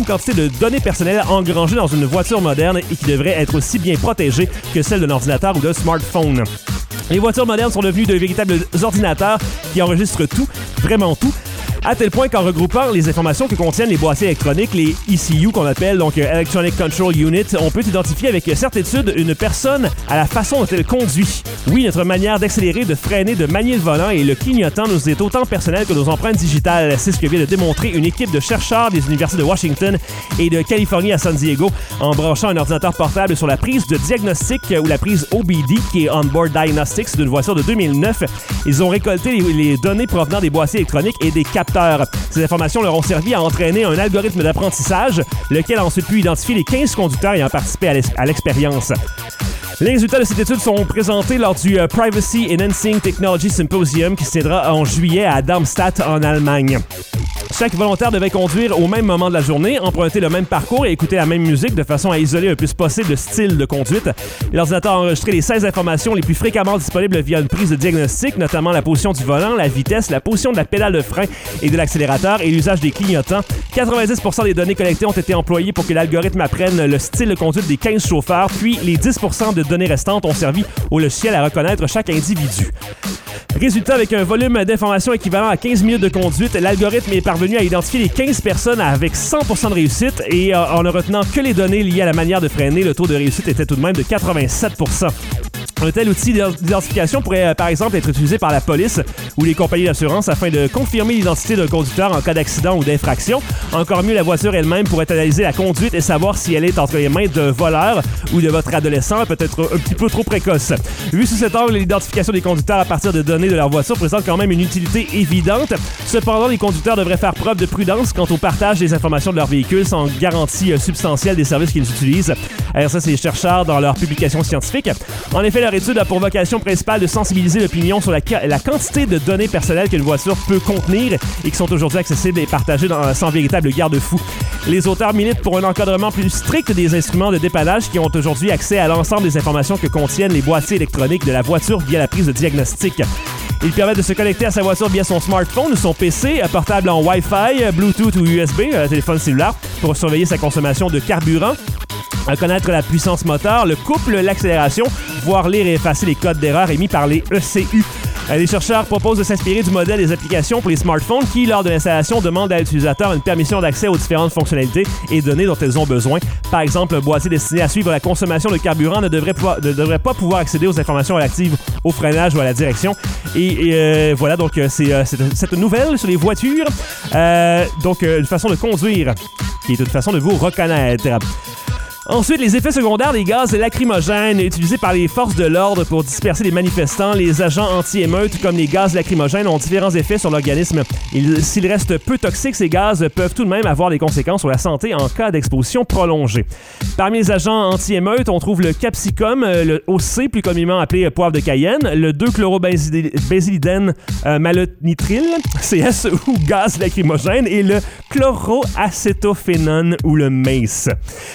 de données personnelles engrangées dans une voiture moderne et qui devraient être aussi bien protégées que celles d'un ordinateur ou d'un smartphone. Les voitures modernes sont devenues de véritables ordinateurs qui enregistrent tout, vraiment tout, à tel point qu'en regroupant les informations que contiennent les boîtiers électroniques, les ECU qu'on appelle donc Electronic Control Unit, on peut identifier avec certitude une personne à la façon dont elle conduit. Oui, notre manière d'accélérer, de freiner, de manier le volant et le clignotant nous est autant personnel que nos empreintes digitales. C'est ce que vient de démontrer une équipe de chercheurs des universités de Washington et de Californie à San Diego en branchant un ordinateur portable sur la prise de diagnostic ou la prise OBD, qui est On-Board Diagnostics d'une voiture de 2009. Ils ont récolté les données provenant des boîtiers électroniques et des capteurs. Ces informations leur ont servi à entraîner un algorithme d'apprentissage, lequel a ensuite pu identifier les 15 conducteurs ayant participé à l'expérience. Les résultats de cette étude sont présentés lors du Privacy Enhancing Technology Symposium qui se tiendra en juillet à Darmstadt, en Allemagne. Chaque volontaire devait conduire au même moment de la journée, emprunter le même parcours et écouter la même musique de façon à isoler le plus possible le style de conduite. L'ordinateur a enregistré les 16 informations les plus fréquemment disponibles via une prise de diagnostic, notamment la position du volant, la vitesse, la position de la pédale de frein et de l'accélérateur et l'usage des clignotants. 90% des données collectées ont été employées pour que l'algorithme apprenne le style de conduite des 15 chauffeurs, puis les 10% de données restantes ont servi au logiciel à reconnaître chaque individu. Résultat, avec un volume d'informations équivalent à 15 minutes de conduite, l'algorithme est parvenu à identifier les 15 personnes avec 100% de réussite et en ne retenant que les données liées à la manière de freiner, le taux de réussite était tout de même de 87%. Un tel outil d'identification pourrait, par exemple, être utilisé par la police ou les compagnies d'assurance afin de confirmer l'identité d'un conducteur en cas d'accident ou d'infraction. Encore mieux, la voiture elle-même pourrait analyser la conduite et savoir si elle est entre les mains d'un voleur ou de votre adolescent, peut-être un petit peu trop précoce. Vu sous cet angle, l'identification des conducteurs à partir de données de leur voiture présente quand même une utilité évidente. Cependant, les conducteurs devraient faire preuve de prudence quant au partage des informations de leur véhicule sans garantie substantielle des services qu'ils utilisent. Alors ça, c'est les chercheurs dans leur publication scientifique. En effet, leur étude a pour vocation principale de sensibiliser l'opinion sur la quantité de données personnelles qu'une voiture peut contenir et qui sont aujourd'hui accessibles et partagées sans véritable garde-fou. Les auteurs militent pour un encadrement plus strict des instruments de dépannage qui ont aujourd'hui accès à l'ensemble des informations que contiennent les boîtiers électroniques de la voiture via la prise de diagnostic. Ils permettent de se connecter à sa voiture via son smartphone ou son PC, portable en Wi-Fi, Bluetooth ou USB, téléphone cellulaire, pour surveiller sa consommation de carburant, connaître la puissance moteur, le couple, l'accélération, voire lire et effacer les codes d'erreur émis par les ECU. Les chercheurs proposent de s'inspirer du modèle des applications pour les smartphones qui, lors de l'installation, demandent à l'utilisateur une permission d'accès aux différentes fonctionnalités et données dont elles ont besoin. Par exemple, un boîtier destiné à suivre la consommation de carburant ne devrait pas pouvoir accéder aux informations relatives au freinage ou à la direction. Et voilà, donc c'est cette nouvelle sur les voitures. Donc, une façon de conduire qui est une façon de vous reconnaître. Ensuite, les effets secondaires des gaz lacrymogènes utilisés par les forces de l'ordre pour disperser les manifestants. Les agents anti-émeutes, comme les gaz lacrymogènes, ont différents effets sur l'organisme. S'ils restent peu toxiques, ces gaz peuvent tout de même avoir des conséquences sur la santé en cas d'exposition prolongée. Parmi les agents anti-émeutes, on trouve le capsicum, le OC, plus communément appelé poivre de Cayenne, le 2-chlorobenzylidène malonitrile, CS ou gaz lacrymogène, et le chloroacétophénone ou le mace.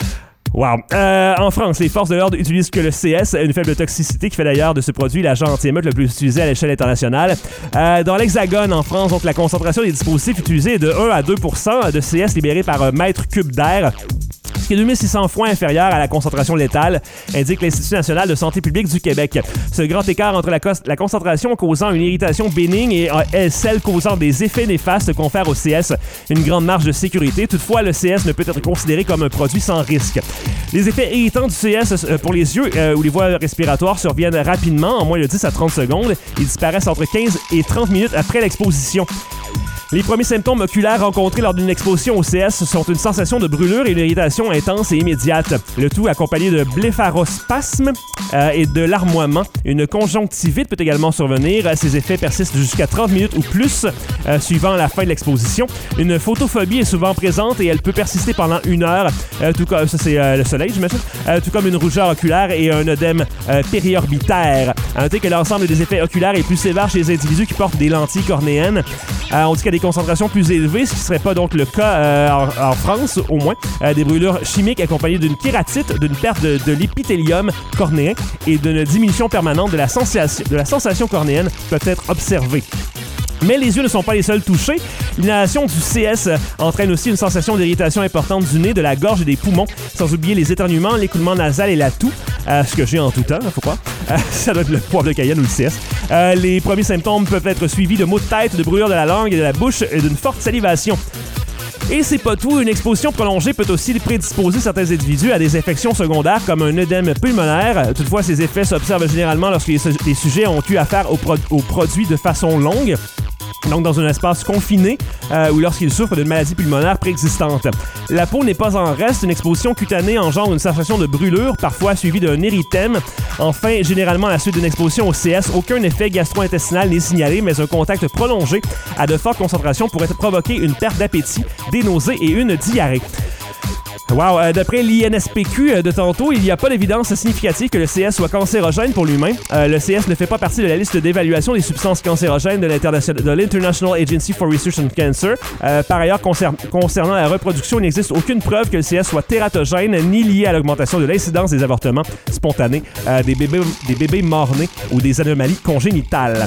Wow. En France, les forces de l'ordre utilisent que le CS, une faible toxicité qui fait d'ailleurs de ce produit l'agent anti-émeute le plus utilisé à l'échelle internationale. Dans l'Hexagone, en France, donc, la concentration des dispositifs utilisés est de 1 à 2% de CS libérés par mètre cube d'air, ce qui est 2600 fois inférieur à la concentration létale, indique l'Institut national de santé publique du Québec. Ce grand écart entre la concentration causant une irritation bénigne et celle causant des effets néfastes confère au CS une grande marge de sécurité. Toutefois, le CS ne peut être considéré comme un produit sans risque. Les effets irritants du CS pour les yeux ou les voies respiratoires surviennent rapidement, en moins de 10 à 30 secondes. Ils disparaissent entre 15 et 30 minutes après l'exposition. Les premiers symptômes oculaires rencontrés lors d'une exposition au CS sont une sensation de brûlure et une irritation intense et immédiate. Le tout accompagné de blépharospasme et de larmoiement. Une conjonctivite peut également survenir. Ces effets persistent jusqu'à 30 minutes ou plus, suivant la fin de l'exposition. Une photophobie est souvent présente et elle peut persister pendant 1 heure. Tout comme ça, c'est le soleil, j'imagine. Tout comme une rougeur oculaire et un œdème périorbitaire. À noter que l'ensemble des effets oculaires est plus sévère chez les individus qui portent des lentilles cornéennes. On dit qu'il y a des concentrations plus élevées, ce qui ne serait pas donc le cas en France, au moins. Des brûlures chimiques accompagnées d'une kératite, d'une perte de l'épithélium cornéen et d'une diminution permanente de la sensation cornéenne peuvent être observées. Mais les yeux ne sont pas les seuls touchés. L'inhalation du CS entraîne aussi une sensation d'irritation importante du nez, de la gorge et des poumons, sans oublier les éternuements, l'écoulement nasal et la toux, ce que j'ai en tout temps, faut croire. Ça doit être le poivre de Cayenne ou le CS. Les premiers symptômes peuvent être suivis de maux de tête, de brûlure de la langue et de la bouche et d'une forte salivation. Et c'est pas tout, une exposition prolongée peut aussi prédisposer certains individus à des infections secondaires comme un œdème pulmonaire. Toutefois, ces effets s'observent généralement lorsque les sujets ont eu affaire aux produits de façon longue. Donc dans un espace confiné ou lorsqu'ils souffrent d'une maladie pulmonaire préexistante. La peau n'est pas en reste. Une exposition cutanée engendre une sensation de brûlure, parfois suivie d'un érythème. Enfin, généralement, à la suite d'une exposition au CS, aucun effet gastro-intestinal n'est signalé, mais un contact prolongé à de fortes concentrations pourrait provoquer une perte d'appétit, des nausées et une diarrhée. Wow, d'après l'INSPQ de tantôt, il n'y a pas d'évidence significative que le CS soit cancérogène pour l'humain. Le CS ne fait pas partie de la liste d'évaluation des substances cancérogènes de l'International Agency for Research on Cancer. Par ailleurs, concernant la reproduction, il n'existe aucune preuve que le CS soit tératogène ni lié à l'augmentation de l'incidence des avortements spontanés, des bébés morts-nés ou des anomalies congénitales.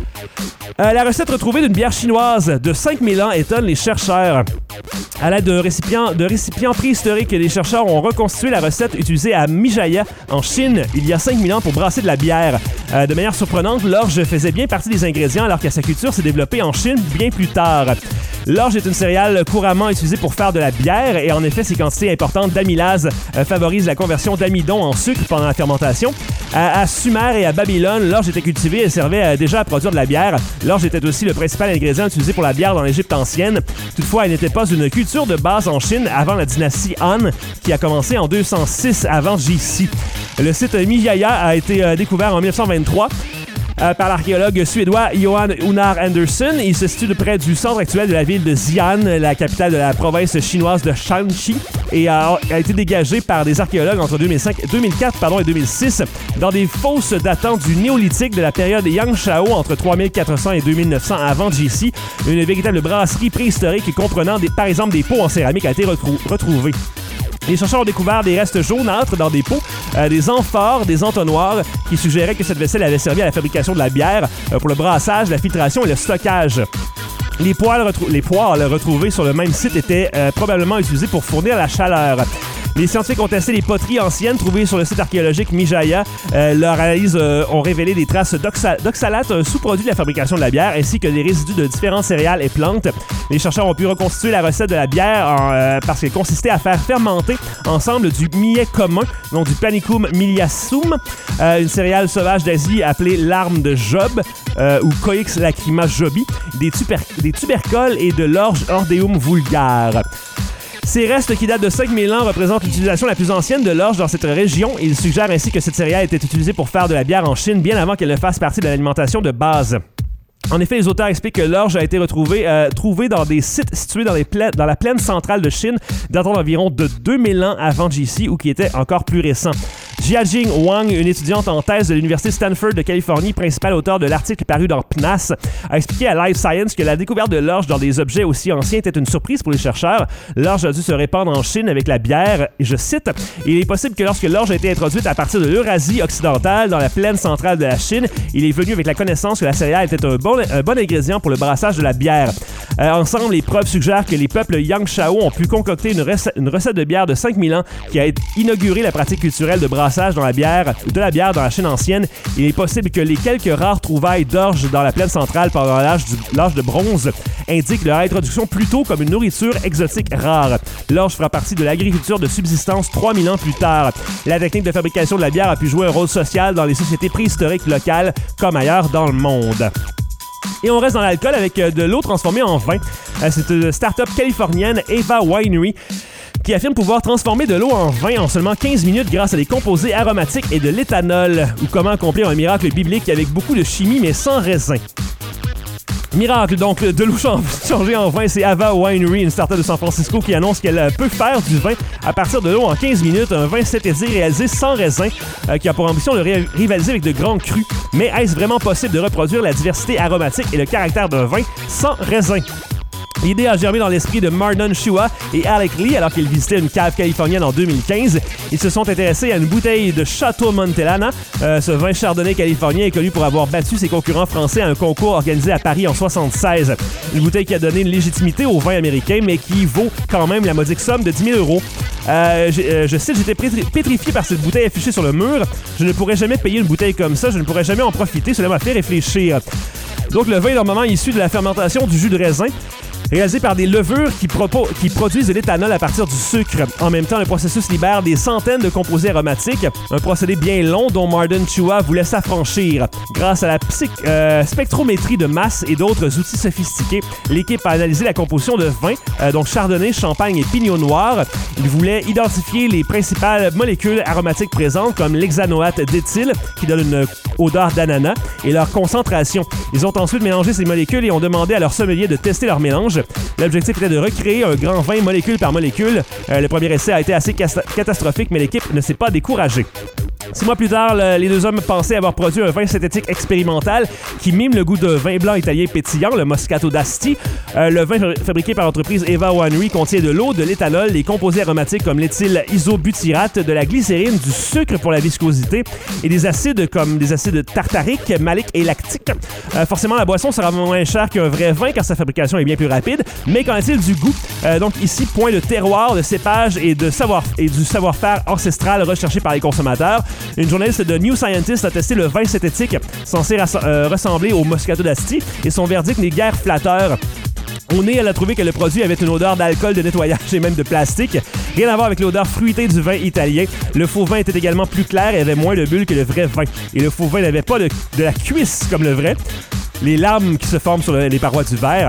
La recette retrouvée d'une bière chinoise de 5000 ans étonne les chercheurs. À l'aide de récipients préhistoriques, les chercheurs ont reconstitué la recette utilisée à Mijaya, en Chine, il y a 5000 ans pour brasser de la bière. De manière surprenante, l'orge faisait bien partie des ingrédients alors que sa culture s'est développée en Chine bien plus tard. L'orge est une céréale couramment utilisée pour faire de la bière et en effet, ses quantités importantes d'amylase favorisent la conversion d'amidon en sucre pendant la fermentation. À Sumer et à Babylone, l'orge était cultivée et servait déjà à produire de la bière. L'orge était aussi le principal ingrédient utilisé pour la bière dans l'Égypte ancienne. Toutefois, elle n'était pas une culture de base en Chine avant la dynastie Han, qui a commencé en 206 avant JC. Le site Mijaya a été découvert en 1923. Par l'archéologue suédois Johan Unar Andersson. Il se situe près du centre actuel de la ville de Xi'an, la capitale de la province chinoise de Shanxi, et a été dégagé par des archéologues entre 2004 et 2006 dans des fosses datant du néolithique de la période Yangshao entre 3400 et 2900 avant JC. Une véritable brasserie préhistorique comprenant par exemple des pots en céramique a été retrouvée. Les chercheurs ont découvert des restes jaunâtres dans des pots, des amphores, des entonnoirs qui suggéraient que cette vaisselle avait servi à la fabrication de la bière pour le brassage, la filtration et le stockage. Les poêles retrouvées sur le même site étaient probablement utilisées pour fournir la chaleur. Les scientifiques ont testé les poteries anciennes trouvées sur le site archéologique Mijaya. Leurs analyses ont révélé des traces d'oxalate, un sous-produit de la fabrication de la bière, ainsi que des résidus de différentes céréales et plantes. Les chercheurs ont pu reconstituer la recette de la bière parce qu'elle consistait à faire fermenter ensemble du millet commun, donc du Panicum miliaceum, une céréale sauvage d'Asie appelée larme de Job ou Coix lacrima jobi, des tubercoles et de l'orge Ordeum vulgare. Ces restes qui datent de 5000 ans représentent l'utilisation la plus ancienne de l'orge dans cette région. Il suggère ainsi que cette céréale était utilisée pour faire de la bière en Chine bien avant qu'elle ne fasse partie de l'alimentation de base. En effet, les auteurs expliquent que l'orge a été trouvée dans des sites situés dans la plaine centrale de Chine, datant d'environ de 2000 ans avant JC ou qui étaient encore plus récents. Jiajing Wang, une étudiante en thèse de l'Université Stanford de Californie, principal auteur de l'article paru dans PNAS, a expliqué à Life Science que la découverte de l'orge dans des objets aussi anciens était une surprise pour les chercheurs. L'orge a dû se répandre en Chine avec la bière, et je cite, « Il est possible que lorsque l'orge a été introduite à partir de l'Eurasie occidentale, dans la plaine centrale de la Chine, il est venu avec la connaissance que la céréale était un bon ingrédient pour le brassage de la bière. Ensemble, les preuves suggèrent que les peuples Yangshao ont pu concocter une recette de bière de 5000 ans qui a inauguré la pratique culturelle de brassage de la bière dans la Chine ancienne. Il est possible que les quelques rares trouvailles d'orge dans la plaine centrale pendant l'âge de bronze indiquent leur introduction plutôt comme une nourriture exotique rare. L'orge fera partie de l'agriculture de subsistance 3000 ans plus tard. La technique de fabrication de la bière a pu jouer un rôle social dans les sociétés préhistoriques locales comme ailleurs dans le monde. Et on reste dans l'alcool avec de l'eau transformée en vin. C'est une start-up californienne, Eva Winery, qui affirme pouvoir transformer de l'eau en vin en seulement 15 minutes grâce à des composés aromatiques et de l'éthanol. Ou comment accomplir un miracle biblique avec beaucoup de chimie mais sans raisin. Miracle, donc, de l'eau changée en vin, c'est Ava Winery, une start-up de San Francisco qui annonce qu'elle peut faire du vin à partir de l'eau en 15 minutes, un vin synthétisé réalisé sans raisin, qui a pour ambition de rivaliser avec de grands crus. Mais est-ce vraiment possible de reproduire la diversité aromatique et le caractère d'un vin sans raisin? L'idée a germé dans l'esprit de Marlon Shua et Alec Lee alors qu'ils visitaient une cave californienne en 2015. Ils se sont intéressés à une bouteille de Chateau Montellana. Ce vin chardonnay californien est connu pour avoir battu ses concurrents français à un concours organisé à Paris en 1976. Une bouteille qui a donné une légitimité au vin américain, mais qui vaut quand même la modique somme de 10 000 €. Je cite, j'étais pétrifié par cette bouteille affichée sur le mur. Je ne pourrais jamais payer une bouteille comme ça. Je ne pourrais jamais en profiter. Cela m'a fait réfléchir. Donc, le vin est normalement issu de la fermentation du jus de raisin, réalisé par des levures qui produisent de l'éthanol à partir du sucre. En même temps, le processus libère des centaines de composés aromatiques, un procédé bien long dont Marlon Chua voulait s'affranchir. Grâce à la spectrométrie de masse et d'autres outils sophistiqués, l'équipe a analysé la composition de vins, donc chardonnay, champagne et pinot noir. Ils voulaient identifier les principales molécules aromatiques présentes, comme l'hexanoate d'éthyle, qui donne une odeur d'ananas, et leur concentration. Ils ont ensuite mélangé ces molécules et ont demandé à leur sommelier de tester leur mélange. L'objectif était de recréer un grand vin molécule par molécule. Le premier essai a été assez catastrophique, mais l'équipe ne s'est pas découragée. 6 mois plus tard, les deux hommes pensaient avoir produit un vin synthétique expérimental qui mime le goût d'un vin blanc italien pétillant, le Moscato d'Asti. Le vin fabriqué par l'entreprise Eva Winery contient de l'eau, de l'éthanol, des composés aromatiques comme l'éthyle isobutyrate, de la glycérine, du sucre pour la viscosité et des acides comme des acides tartariques, maliques et lactiques. Forcément, la boisson sera moins chère qu'un vrai vin car sa fabrication est bien plus rapide. Mais qu'en est-il du goût? Donc ici, point de terroir, de cépage et du savoir-faire ancestral recherché par les consommateurs. Une journaliste de New Scientist a testé le vin synthétique censé ressembler au Moscato d'Asti et son verdict n'est guère flatteur. Au nez, elle a trouvé que le produit avait une odeur d'alcool, de nettoyage et même de plastique. Rien à voir avec l'odeur fruitée du vin italien. Le faux vin était également plus clair et avait moins de bulles que le vrai vin. Et le faux vin n'avait pas de la cuisse comme le vrai. Les larmes qui se forment sur les parois du verre.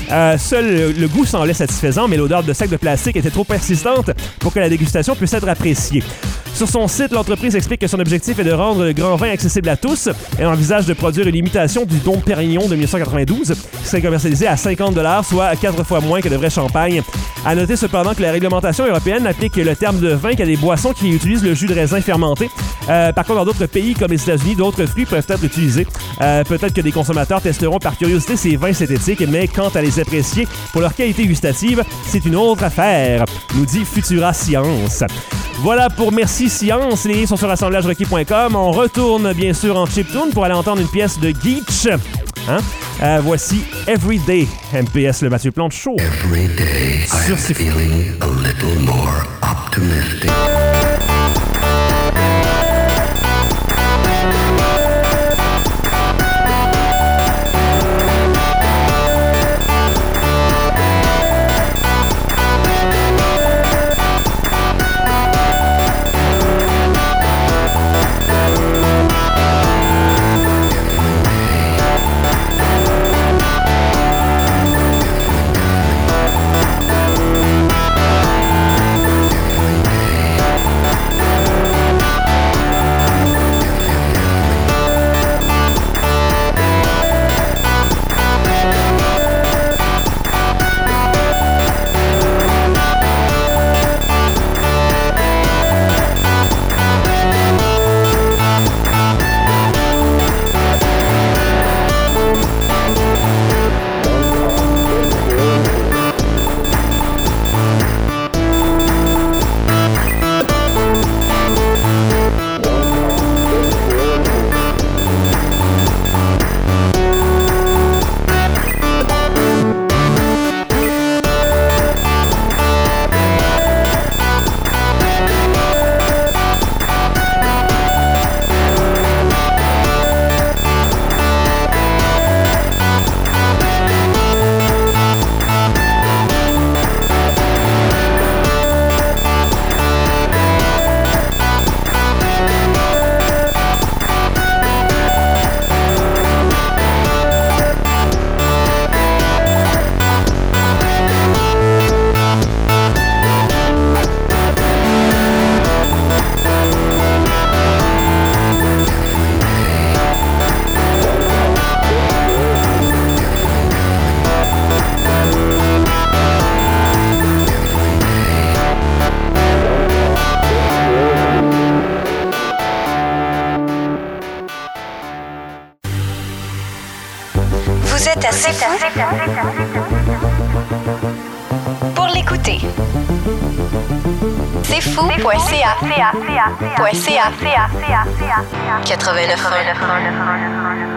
Seul le goût semblait satisfaisant, mais l'odeur de sac de plastique était trop persistante pour que la dégustation puisse être appréciée. Sur son site, l'entreprise explique que son objectif est de rendre le grand vin accessible à tous. Elle envisage de produire une imitation du Dom Pérignon de 1992 qui serait commercialisé à 50$, soit 4 fois moins que le vrai champagne. À noter cependant que la réglementation européenne n'applique le terme de vin qu'à des boissons qui utilisent le jus de raisin fermenté. Par contre, dans d'autres pays comme les États-Unis, d'autres fruits peuvent être utilisés. Peut-être que des consommateurs testeront par curiosité ces vins synthétiques, mais quant à les apprécier pour leur qualité gustative, c'est une autre affaire, nous dit Futura Science. Voilà pour Merci Science. Les liens sont sur assemblagerequis.com. On retourne bien sûr en chiptune pour aller entendre une pièce de Geach. Voici Everyday, MPS, le Mathieu Plante Show. Everyday I'm feeling a little more optimistic. Pour l'écouter. C'est fou.ca. 89.1.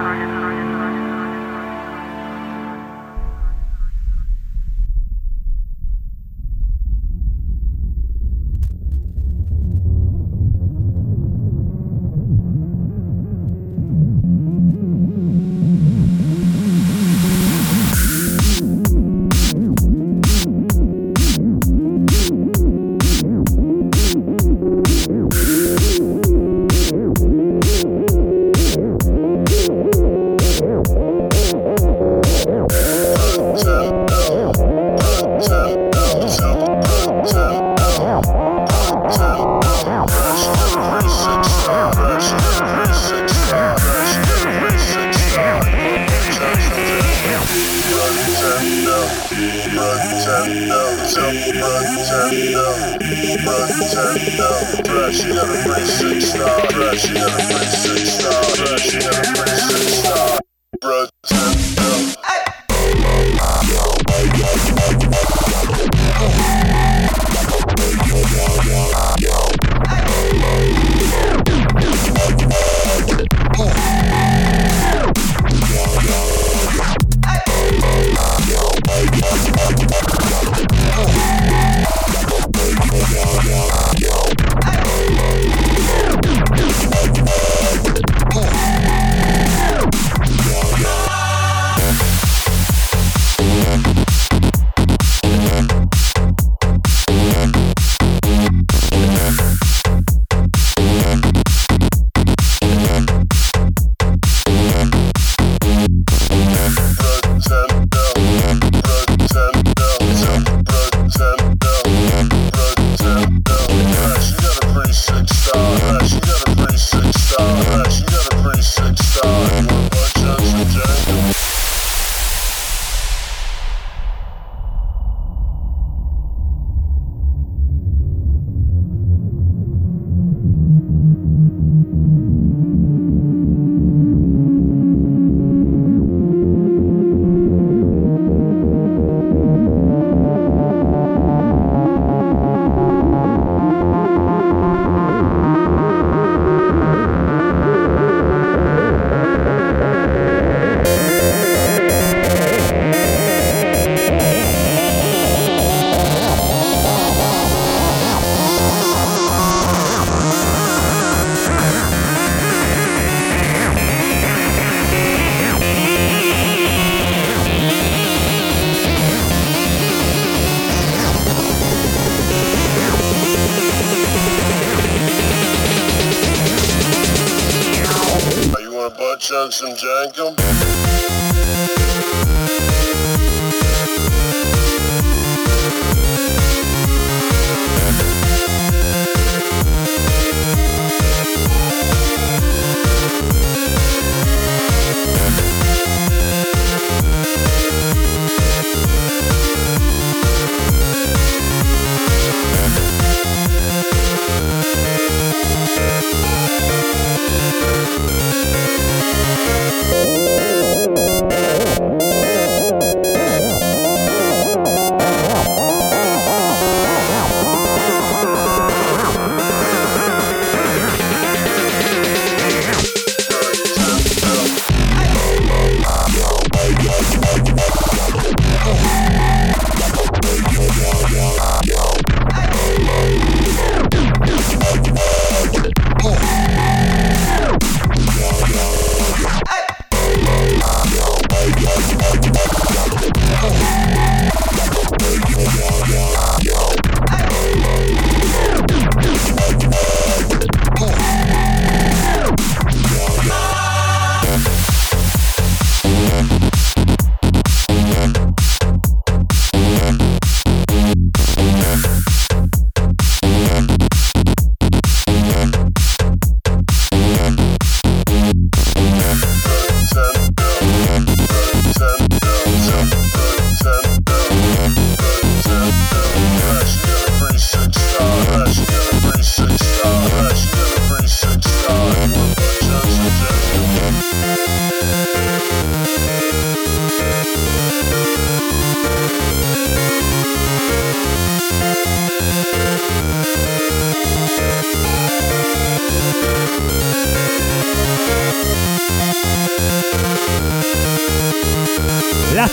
Chug some jankum.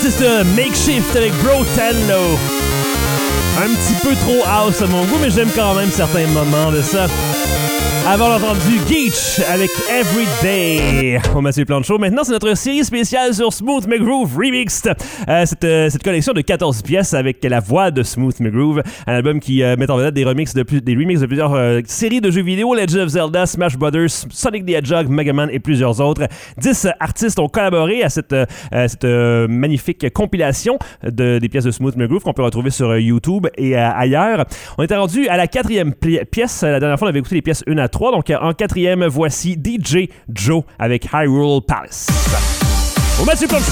artiste Makeshift avec Bro Tanlo. Un petit peu trop house à mon goût, mais j'aime quand même certains moments de ça. Avant entendu Geach avec Everyday au Mathieu Plante Show. Maintenant, c'est notre série spéciale sur Smooth McGroove Remixed. Cette collection de 14 pièces avec la voix de Smooth McGroove. Un album qui met en vedette des remixes de plusieurs séries de jeux vidéo, Legend of Zelda, Smash Brothers, Sonic the Hedgehog, Mega Man et plusieurs autres. 10 artistes ont collaboré à cette magnifique compilation des pièces de Smooth McGroove qu'on peut retrouver sur YouTube et ailleurs. On était rendu à la 4e pièce. La dernière fois, on avait écouté les pièces 1 à 3. Donc, en 4e, voici DJ Joe avec Hyrule Palace. Au Mathieu Plante.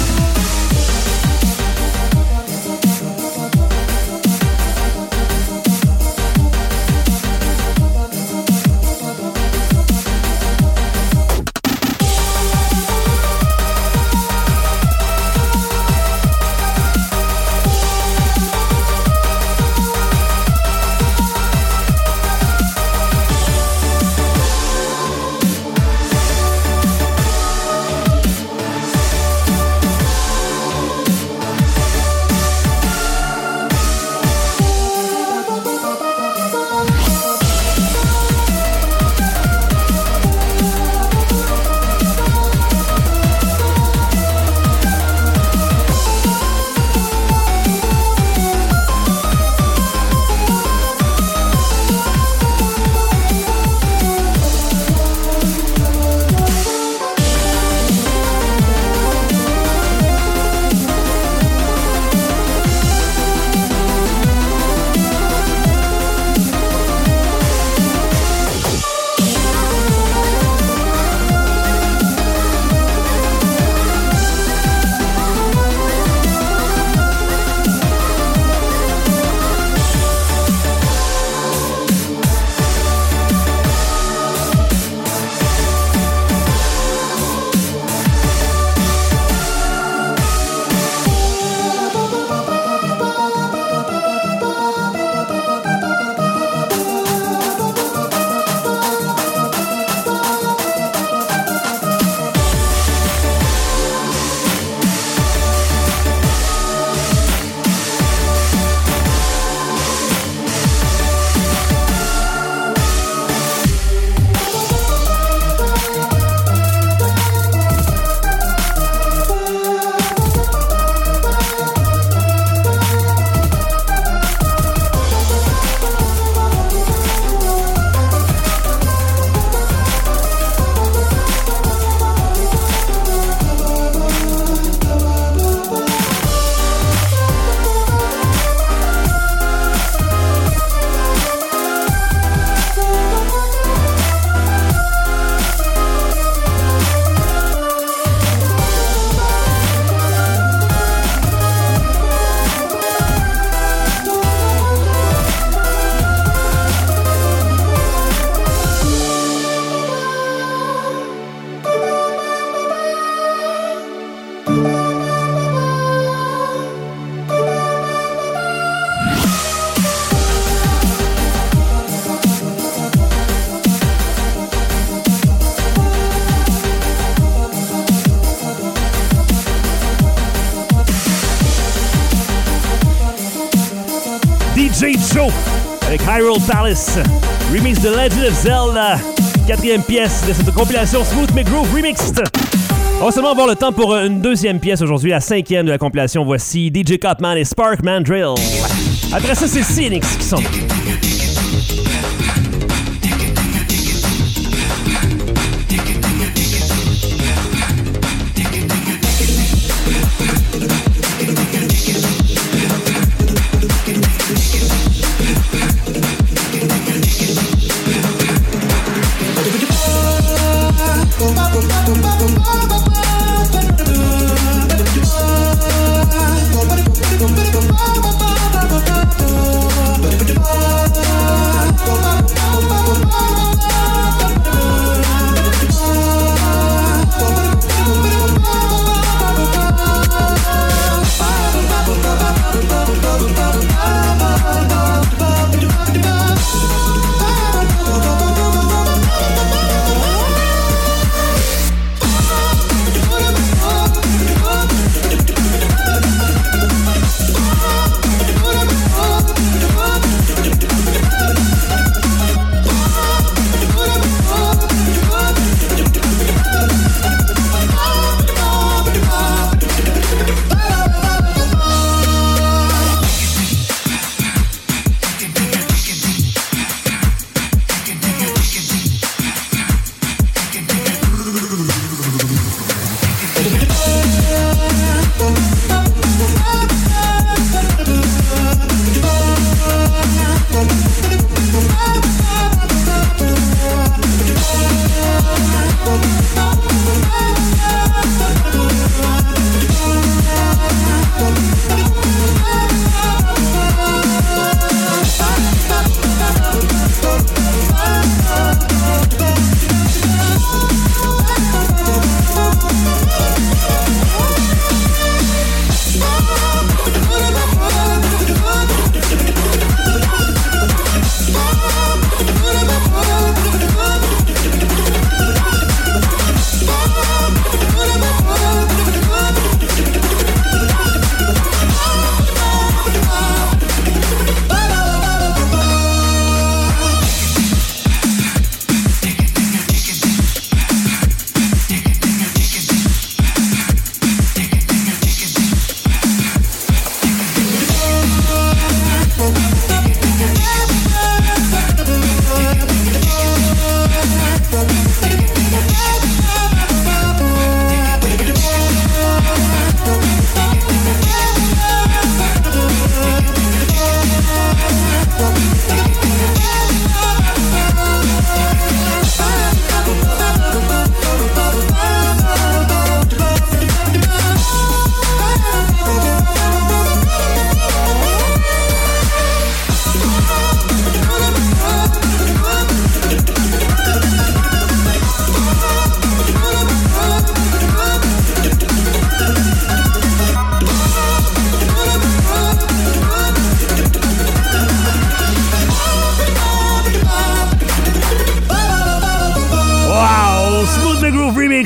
DJ Joe avec Hyrule Palace, remix de Legend of Zelda, 4e pièce de cette compilation Smooth McGroove Remixed. On va seulement avoir le temps pour une 2e pièce aujourd'hui, la 5e de la compilation. Voici DJ Copman et Spark Mandrill. Après ça, c'est CNX qui sont.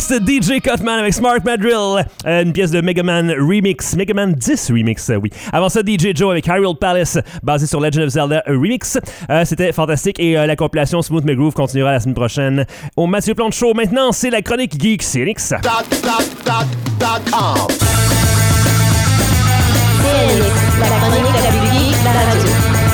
Phoenix, DJ Cutman avec Smart Madrill, une pièce de Mega Man 10 Remix, oui. Avant ça, DJ Joe avec Hyrule Palace, basé sur Legend of Zelda Remix. C'était fantastique et la compilation Smooth McGroove continuera la semaine prochaine au Mathieu Plante Show. Maintenant, c'est la chronique Geek Phoenix. Phoenix, la chronique la plus geek de la radio.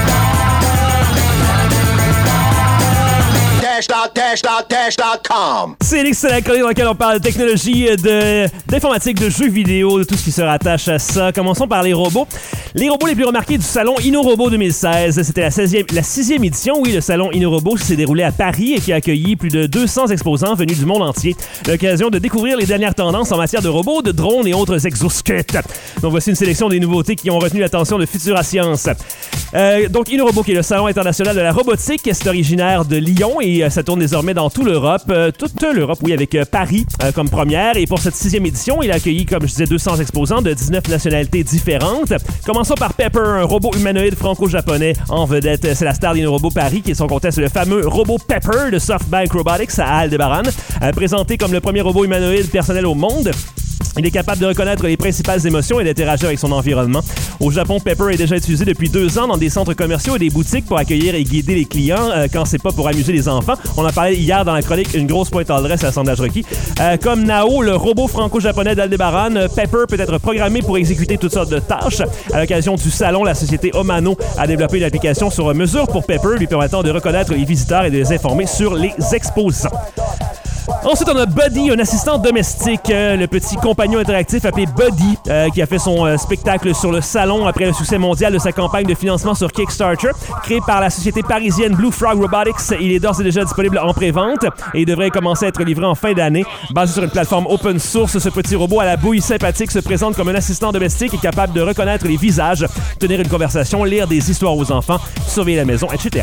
Phoenix, c'est la chronique dans laquelle on parle de technologie, d'informatique, de jeux vidéo, de tout ce qui se rattache à ça. Commençons par les robots. Les robots les plus remarqués du salon InnoRobot 2016. C'était la 6e édition. Oui, le salon InnoRobot s'est déroulé à Paris et qui a accueilli plus de 200 exposants venus du monde entier. L'occasion de découvrir les dernières tendances en matière de robots, de drones et autres exosquelettes. Donc voici une sélection des nouveautés qui ont retenu l'attention de Futura Science. Donc InnoRobot, qui est le salon international de la robotique, c'est originaire de Lyon et ça tourne désormais dans toute l'Europe, oui, avec Paris comme première. Et pour cette 6e édition, il a accueilli, comme je disais, 200 exposants de 19 nationalités différentes. Commençons par Pepper, un robot humanoïde franco-japonais en vedette. C'est la star d'InnoRobot Paris qui est son contest, le fameux robot Pepper de SoftBank Robotics à Aldebaran, présenté comme le premier robot humanoïde personnel au monde. Il est capable de reconnaître les principales émotions et d'interagir avec son environnement. Au Japon, Pepper est déjà utilisé depuis 2 ans dans des centres commerciaux et des boutiques pour accueillir et guider les clients quand c'est pas pour amuser les enfants. On en parlait hier dans la chronique, une grosse pointe à l'adresse à Sondage Requis. Comme Nao, le robot franco-japonais d'Aldebaran, Pepper peut être programmé pour exécuter toutes sortes de tâches. À l'occasion du salon, la société Omano a développé une application sur mesure pour Pepper, lui permettant de reconnaître les visiteurs et de les informer sur les exposants. Ensuite, on a Buddy, un assistant domestique, le petit compagnon interactif appelé Buddy, qui a fait son spectacle sur le salon après le succès mondial de sa campagne de financement sur Kickstarter. Créé par la société parisienne Blue Frog Robotics, il est d'ores et déjà disponible en pré-vente et il devrait commencer à être livré en fin d'année. Basé sur une plateforme open source, ce petit robot à la bouille sympathique se présente comme un assistant domestique et capable de reconnaître les visages, tenir une conversation, lire des histoires aux enfants, surveiller la maison, etc.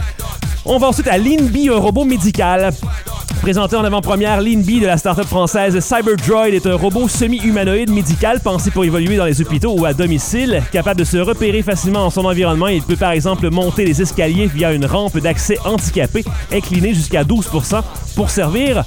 On va ensuite à Linbee, un robot médical. Présenté en avant-première, Linbee de la start-up française CyberDroid est un robot semi-humanoïde médical pensé pour évoluer dans les hôpitaux ou à domicile. Capable de se repérer facilement dans son environnement, il peut par exemple monter les escaliers via une rampe d'accès handicapée, inclinée jusqu'à 12% pour servir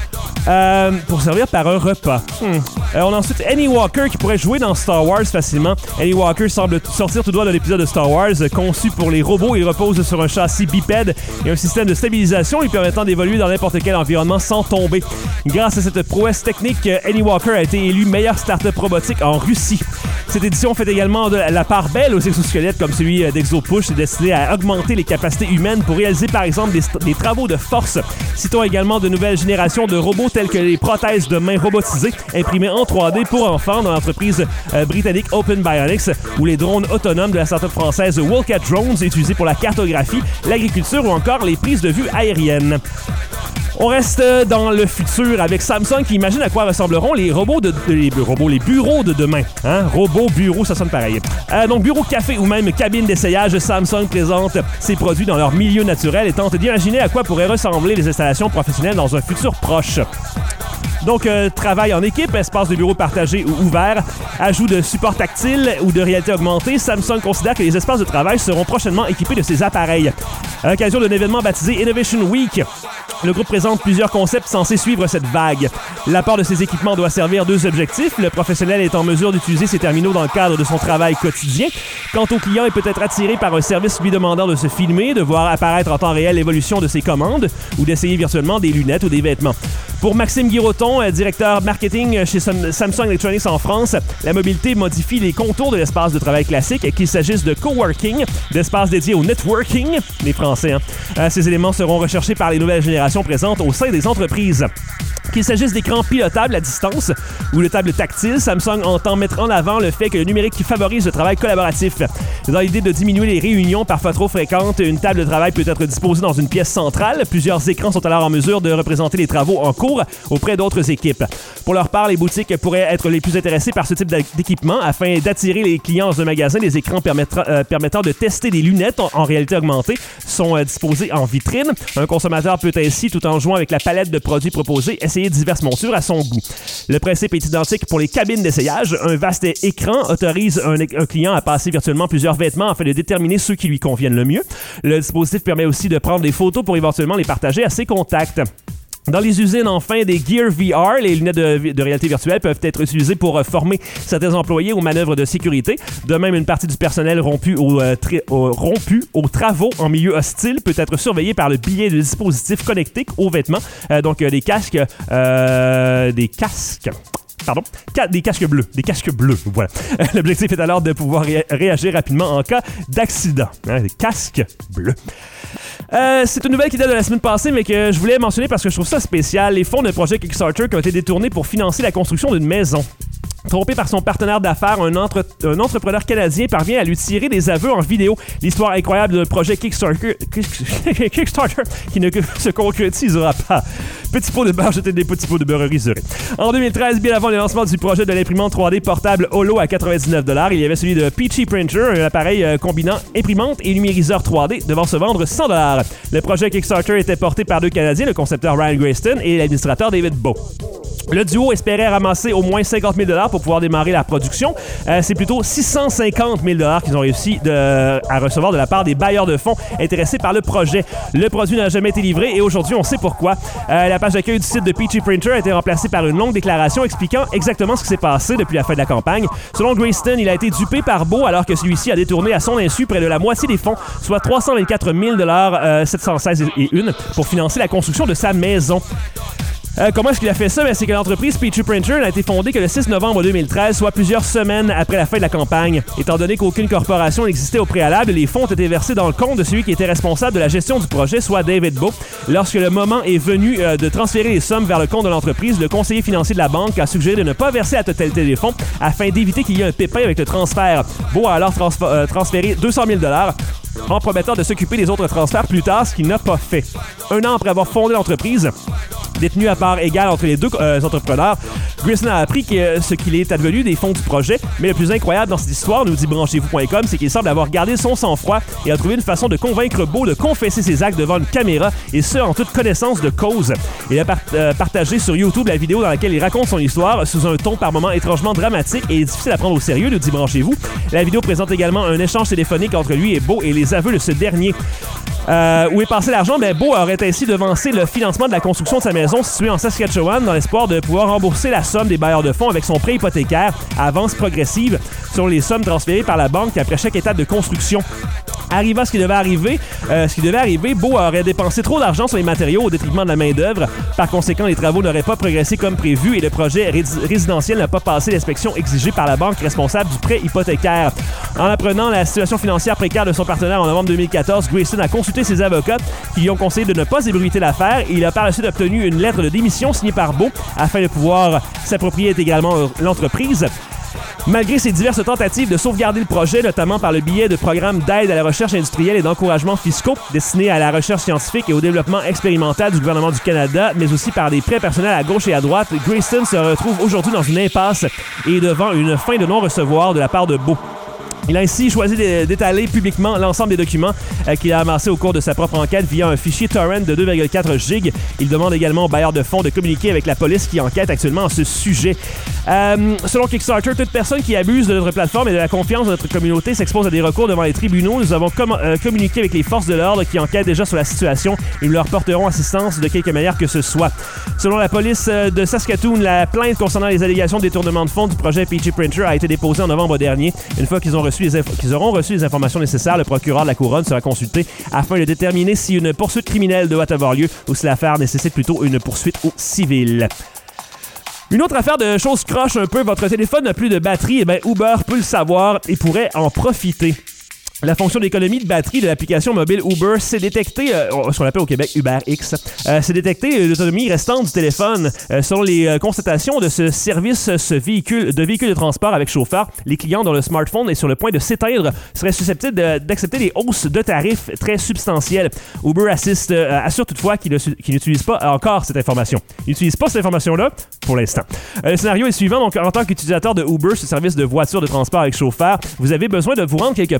par un repas. On a ensuite Annie Walker qui pourrait jouer dans Star Wars facilement. Annie Walker semble sortir tout droit d'un épisode de Star Wars. Conçu pour les robots, il repose sur un châssis bipède et un système de stabilisation lui permettant d'évoluer dans n'importe quel environnement sans tomber. Grâce à cette prouesse technique, Annie Walker a été élue meilleure start-up robotique en Russie. Cette édition fait également de la part belle aux exosquelettes comme celui d'ExoPush, destiné à augmenter les capacités humaines pour réaliser par exemple des travaux de force. Citons également de nouvelles générations de robots tels que les prothèses de mains robotisées imprimées en 3D pour enfants dans l'entreprise britannique Open Bionics ou les drones autonomes de la start-up française Wildcat Drones utilisés pour la cartographie, l'agriculture ou encore les prises de vue aériennes. On reste dans le futur avec Samsung qui imagine à quoi ressembleront les robots les bureaux de demain. Robots, bureaux, ça sonne pareil. Donc bureau café ou même cabine d'essayage, Samsung présente ses produits dans leur milieu naturel et tente d'imaginer à quoi pourraient ressembler les installations professionnelles dans un futur proche. Donc, travail en équipe, espace de bureau partagé ou ouvert, ajout de support tactile ou de réalité augmentée, Samsung considère que les espaces de travail seront prochainement équipés de ces appareils. À l'occasion d'un événement baptisé Innovation Week, le groupe présente plusieurs concepts censés suivre cette vague. L'apport de ces équipements doit servir 2 objectifs. Le professionnel est en mesure d'utiliser ces terminaux dans le cadre de son travail quotidien. Quant au client, il peut être attiré par un service lui demandant de se filmer, de voir apparaître en temps réel l'évolution de ses commandes ou d'essayer virtuellement des lunettes ou des vêtements. Pour Maxime Guiroton, directeur marketing chez Samsung Electronics en France, la mobilité modifie les contours de l'espace de travail classique, qu'il s'agisse de coworking, d'espaces dédiés au networking, les Français. Ces éléments seront recherchés par les nouvelles générations présentes au sein des entreprises. Qu'il s'agisse d'écrans pilotables à distance ou de tables tactiles, Samsung entend mettre en avant le fait que le numérique favorise le travail collaboratif. Dans l'idée de diminuer les réunions parfois trop fréquentes, une table de travail peut être disposée dans une pièce centrale. Plusieurs écrans sont alors en mesure de représenter les travaux en cours auprès d'autres équipes. Pour leur part, les boutiques pourraient être les plus intéressées par ce type d'équipement afin d'attirer les clients dans un magasin. Les écrans permettant de tester des lunettes en réalité augmentée sont disposés en vitrine. Un consommateur peut ainsi, tout en jouant avec la palette de produits proposés, essayer diverses montures à son goût. Le principe est identique pour les cabines d'essayage. Un vaste écran autorise un client à passer virtuellement plusieurs vêtements afin de déterminer ceux qui lui conviennent le mieux. Le dispositif permet aussi de prendre des photos pour éventuellement les partager à ses contacts. Dans les usines, enfin, des Gear VR, les lunettes de réalité virtuelle, peuvent être utilisées pour former certains employés aux manœuvres de sécurité. De même, une partie du personnel rompu aux travaux en milieu hostile peut être surveillée par le biais de dispositifs connectés aux vêtements. Donc, des casques, bleus, voilà. L'objectif est alors de pouvoir réagir rapidement en cas d'accident. Des casques bleus. C'est une nouvelle qui date de la semaine passée, mais que je voulais mentionner parce que je trouve ça spécial. Les fonds de projet Kickstarter qui ont été détournés pour financer la construction d'une maison. Trompé par son partenaire d'affaires, un entrepreneur canadien parvient à lui tirer des aveux en vidéo. L'histoire incroyable d'un projet Kickstarter qui ne se concrétisera pas. Petit pot de beurre, jeter des petits pots de beurre risurés. En 2013, bien avant le lancement du projet de l'imprimante 3D portable Holo à 99$, il y avait celui de Peachy Printer, un appareil combinant imprimante et numériseur 3D devant se vendre 100$. Le projet Kickstarter était porté par deux Canadiens, le concepteur Ryan Grayston et l'administrateur David Bowe. Le duo espérait ramasser au moins 50 000$ pour pouvoir démarrer la production. C'est plutôt 650 000$ qu'ils ont réussi à recevoir de la part des bailleurs de fonds intéressés par le projet. Le produit n'a jamais été livré et aujourd'hui, on sait pourquoi. La page d'accueil du site de Peachy Printer a été remplacée par une longue déclaration expliquant exactement ce qui s'est passé depuis la fin de la campagne. Selon Grayston, il a été dupé par Bowe alors que celui-ci a détourné à son insu près de la moitié des fonds, soit 324 716 et une, pour financer la construction de sa maison. Comment est-ce qu'il a fait ça? C'est que l'entreprise Peachy Printer n'a été fondée que le 6 novembre 2013, soit plusieurs semaines après la fin de la campagne. Étant donné qu'aucune corporation n'existait au préalable, les fonds ont été versés dans le compte de celui qui était responsable de la gestion du projet, soit David Bowe. Lorsque le moment est venu de transférer les sommes vers le compte de l'entreprise, le conseiller financier de la banque a suggéré de ne pas verser la totalité des fonds afin d'éviter qu'il y ait un pépin avec le transfert. Bowe a alors transféré 200 000$ en promettant de s'occuper des autres transferts plus tard, ce qu'il n'a pas fait. Un an après avoir fondé l'entreprise, détenu à part égale entre les deux entrepreneurs, Grayston a appris ce qu'il est advenu des fonds du projet, mais le plus incroyable dans cette histoire, nous dit branchez-vous.com, c'est qu'il semble avoir gardé son sang-froid et a trouvé une façon de convaincre Bowe de confesser ses actes devant une caméra, et ce, en toute connaissance de cause. Il a partagé sur YouTube la vidéo dans laquelle il raconte son histoire sous un ton par moments étrangement dramatique et difficile à prendre au sérieux, nous dit branchez-vous. La vidéo présente également un échange téléphonique entre lui et Bowe et les aveux de ce dernier. Où est passé l'argent? Bowe aurait ainsi devancé le financement de la construction de sa maison située en Saskatchewan dans l'espoir de pouvoir rembourser la somme des bailleurs de fonds avec son prêt hypothécaire à avance progressive sur les sommes transférées par la banque après chaque étape de construction. Arrivant ce qui devait arriver, Bowe aurait dépensé trop d'argent sur les matériaux au détriment de la main-d'œuvre. Par conséquent, les travaux n'auraient pas progressé comme prévu et le projet résidentiel n'a pas passé l'inspection exigée par la banque responsable du prêt hypothécaire. En apprenant la situation financière précaire de son partenaire en novembre 2014, Grayston a consulté ses avocats qui lui ont conseillé de ne pas ébruiter l'affaire et il a par la suite obtenu une lettre de démission signée par Bowe afin de pouvoir s'approprier intégralement l'entreprise. Malgré ses diverses tentatives de sauvegarder le projet, notamment par le biais de programmes d'aide à la recherche industrielle et d'encouragement fiscaux destinés à la recherche scientifique et au développement expérimental du gouvernement du Canada, mais aussi par des prêts personnels à gauche et à droite, Grayston se retrouve aujourd'hui dans une impasse et devant une fin de non-recevoir de la part de Bowe. Il a ainsi choisi d'étaler publiquement l'ensemble des documents qu'il a amassés au cours de sa propre enquête via un fichier torrent de 2,4 gigs. Il demande également aux bailleurs de fonds de communiquer avec la police qui enquête actuellement à ce sujet. Selon Kickstarter, toute personne qui abuse de notre plateforme et de la confiance de notre communauté s'expose à des recours devant les tribunaux. Nous avons communiqué avec les forces de l'ordre qui enquêtent déjà sur la situation et nous leur porterons assistance de quelque manière que ce soit. Selon la police de Saskatoon, la plainte concernant les allégations de détournement de fonds du projet Peachy Printer a été déposée en novembre dernier. Une fois qu'ils auront reçu les informations nécessaires, le procureur de la Couronne sera consulté afin de déterminer si une poursuite criminelle doit avoir lieu ou si l'affaire nécessite plutôt une poursuite au civil. Une autre affaire de choses croche un peu, votre téléphone n'a plus de batterie, Uber peut le savoir et pourrait en profiter. La fonction d'économie de batterie de l'application mobile Uber s'est détectée, ce qu'on appelle au Québec UberX, s'est détectée l'autonomie restante du téléphone. Selon les constatations de ce service de véhicule de transport avec chauffeur, les clients dont le smartphone est sur le point de s'éteindre seraient susceptibles d'accepter des hausses de tarifs très substantielles. Uber assure toutefois qu'il n'utilise pas encore cette information. Il n'utilise pas cette information-là pour l'instant. Le scénario est suivant. Donc, en tant qu'utilisateur de Uber, ce service de voiture de transport avec chauffeur, vous avez besoin de vous rendre quelque part.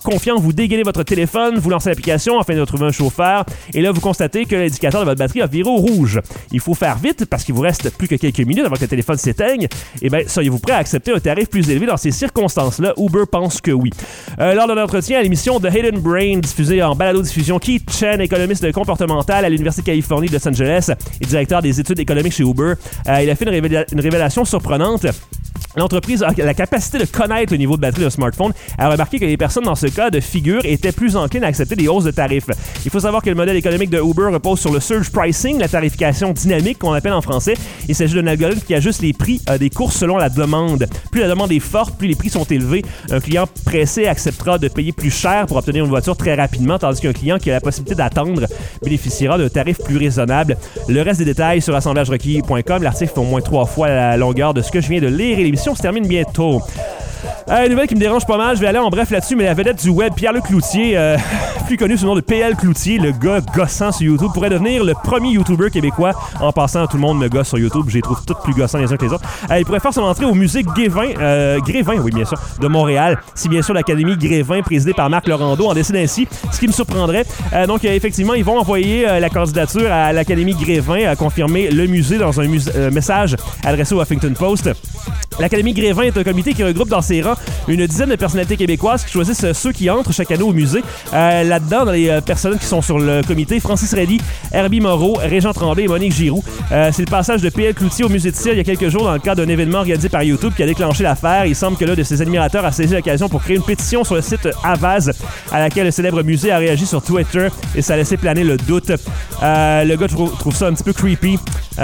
confiant, vous dégainez votre téléphone, vous lancez l'application afin de trouver un chauffeur et là, vous constatez que l'indicateur de votre batterie a viré au rouge. Il faut faire vite parce qu'il vous reste plus que quelques minutes avant que le téléphone s'éteigne. Eh bien, soyez-vous prêt à accepter un tarif plus élevé dans ces circonstances-là? Uber pense que oui. Lors de l'entretien à l'émission The Hidden Brain, diffusée en balado-diffusion, Keith Chen, économiste comportemental à l'Université de Californie de Los Angeles et directeur des études économiques chez Uber, il a fait une révélation surprenante. L'entreprise a la capacité de connaître le niveau de batterie d'un smartphone. Elle a remarqué que les personnes dans ce cas de figure étaient plus enclines à accepter des hausses de tarifs. Il faut savoir que le modèle économique de Uber repose sur le surge pricing, la tarification dynamique qu'on appelle en français. Il s'agit d'un algorithme qui ajuste les prix des courses selon la demande. Plus la demande est forte, plus les prix sont élevés. Un client pressé acceptera de payer plus cher pour obtenir une voiture très rapidement, tandis qu'un client qui a la possibilité d'attendre bénéficiera d'un tarif plus raisonnable. Le reste des détails sur assemblagerequis.com. L'article fait au moins 3 fois la longueur de ce que je viens de lire et l'émission se termine bientôt. Une nouvelle qui me dérange pas mal, je vais aller en bref là-dessus, mais la vedette du web, Pierre-Luc Cloutier, plus connu sous le nom de PL Cloutier, le gars gossant sur YouTube, pourrait devenir le premier YouTuber québécois. En passant, tout le monde me gosse sur YouTube, je les trouve tous plus gossants les uns que les autres. Il pourrait faire son entrée au musée Grévin, oui bien sûr, de Montréal, si bien sûr l'Académie Grévin, présidée par Marc Laurando, en décide ainsi, ce qui me surprendrait. Donc effectivement, ils vont envoyer la candidature à l'Académie Grévin à confirmer le musée dans un message adressé au Huffington Post. L'Académie Grévin est un comité qui regroupe dans ses rangs une dizaine de personnalités québécoises qui choisissent ceux qui entrent chaque année au musée. Là-dedans, dans les personnes qui sont sur le comité, Francis Reddy, Herbie Moreau, Régent Tremblay et Monique Giroux. C'est le passage de PL Cloutier au musée de Cire il y a quelques jours dans le cadre d'un événement organisé par YouTube qui a déclenché l'affaire. Il semble que l'un de ses admirateurs a saisi l'occasion pour créer une pétition sur le site Avaz à laquelle le célèbre musée a réagi sur Twitter et ça a laissé planer le doute. Le gars trouve ça un petit peu creepy.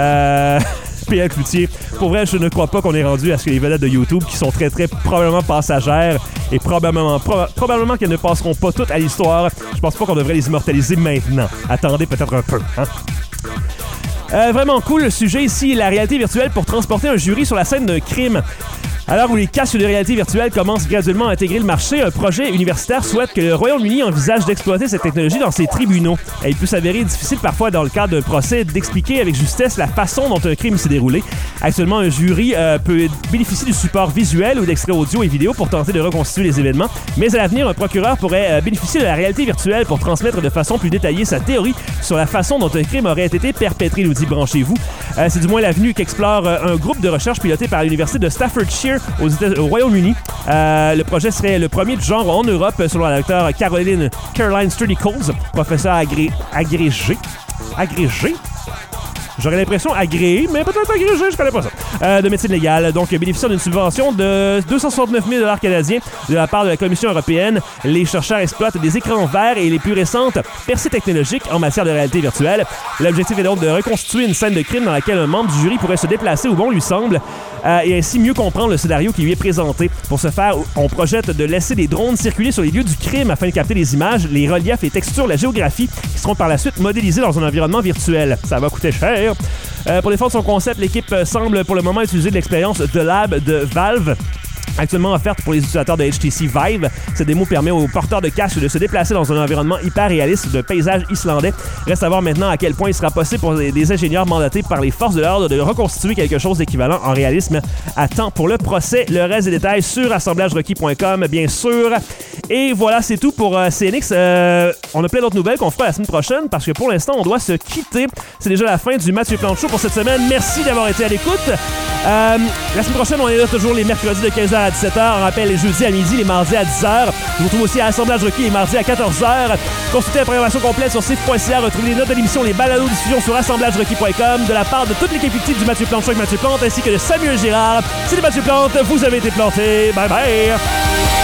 PL Cloutier. Pour vrai, je ne crois pas qu'on est rendu à ce que les vedettes de YouTube, qui sont très, très probablement passagères et probablement qu'elles ne passeront pas toutes à l'histoire, je pense pas qu'on devrait les immortaliser maintenant. Attendez peut-être un peu, hein? Vraiment cool le sujet ici, la réalité virtuelle pour transporter un jury sur la scène d'un crime. À l'heure où les casques de réalité virtuelle commencent graduellement à intégrer le marché, un projet universitaire souhaite que le Royaume-Uni envisage d'exploiter cette technologie dans ses tribunaux. Il peut s'avérer difficile parfois dans le cadre d'un procès d'expliquer avec justesse la façon dont un crime s'est déroulé. Actuellement, un jury peut bénéficier du support visuel ou d'extraits audio et vidéo pour tenter de reconstituer les événements, mais à l'avenir, un procureur pourrait bénéficier de la réalité virtuelle pour transmettre de façon plus détaillée sa théorie sur la façon dont un crime aurait été perpétré, nous dit Branchez-vous. C'est du moins l'avenue qu'explore un groupe de recherche piloté par l'Université de Staffordshire au Royaume-Uni. Le projet serait le premier du genre en Europe, selon la docteure Caroline Sturdy-Coles, professeure agrégée. J'aurais l'impression agréé, mais peut-être agrégé, je connais pas ça. De médecine légale, donc bénéficiant d'une subvention de 269 000 $ canadiens de la part de la Commission européenne. Les chercheurs exploitent des écrans verts et les plus récentes percées technologiques en matière de réalité virtuelle. L'objectif est donc de reconstituer une scène de crime dans laquelle un membre du jury pourrait se déplacer où bon lui semble et ainsi mieux comprendre le scénario qui lui est présenté. Pour ce faire, on projette de laisser des drones circuler sur les lieux du crime afin de capter les images, les reliefs, les textures, la géographie qui seront par la suite modélisés dans un environnement virtuel. Ça va coûter cher. Pour défendre son concept, l'équipe semble pour le moment utiliser de l'expérience The Lab de Valve, actuellement offerte pour les utilisateurs de HTC Vive. Cette démo permet aux porteurs de casque de se déplacer dans un environnement hyper réaliste de paysage islandais. Reste à voir maintenant à quel point il sera possible pour des ingénieurs mandatés par les forces de l'ordre de reconstituer quelque chose d'équivalent en réalisme à temps pour le procès. Le reste des détails sur assemblagerequis.com, bien sûr. Et voilà, c'est tout pour CNX. On a plein d'autres nouvelles qu'on fera la semaine prochaine parce que pour l'instant, on doit se quitter. C'est déjà la fin du Mathieu Plante Show pour cette semaine. Merci d'avoir été à l'écoute. La semaine prochaine, on est là toujours les mercredis de 15h à 17h. On rappelle les jeudis à midi, les mardis à 10h. Je vous retrouve aussi à Assemblage Requis les mardis à 14h. Consultez la programmation complète sur sif.ca. Retrouvez les notes de l'émission, les balados diffusion sur assemblagerequis.com de la part de toute l'équipe fictive du Mathieu Plante Show avec Mathieu Plante ainsi que de Samuel Girard. C'était Mathieu Plante. Vous avez été planté. Bye bye.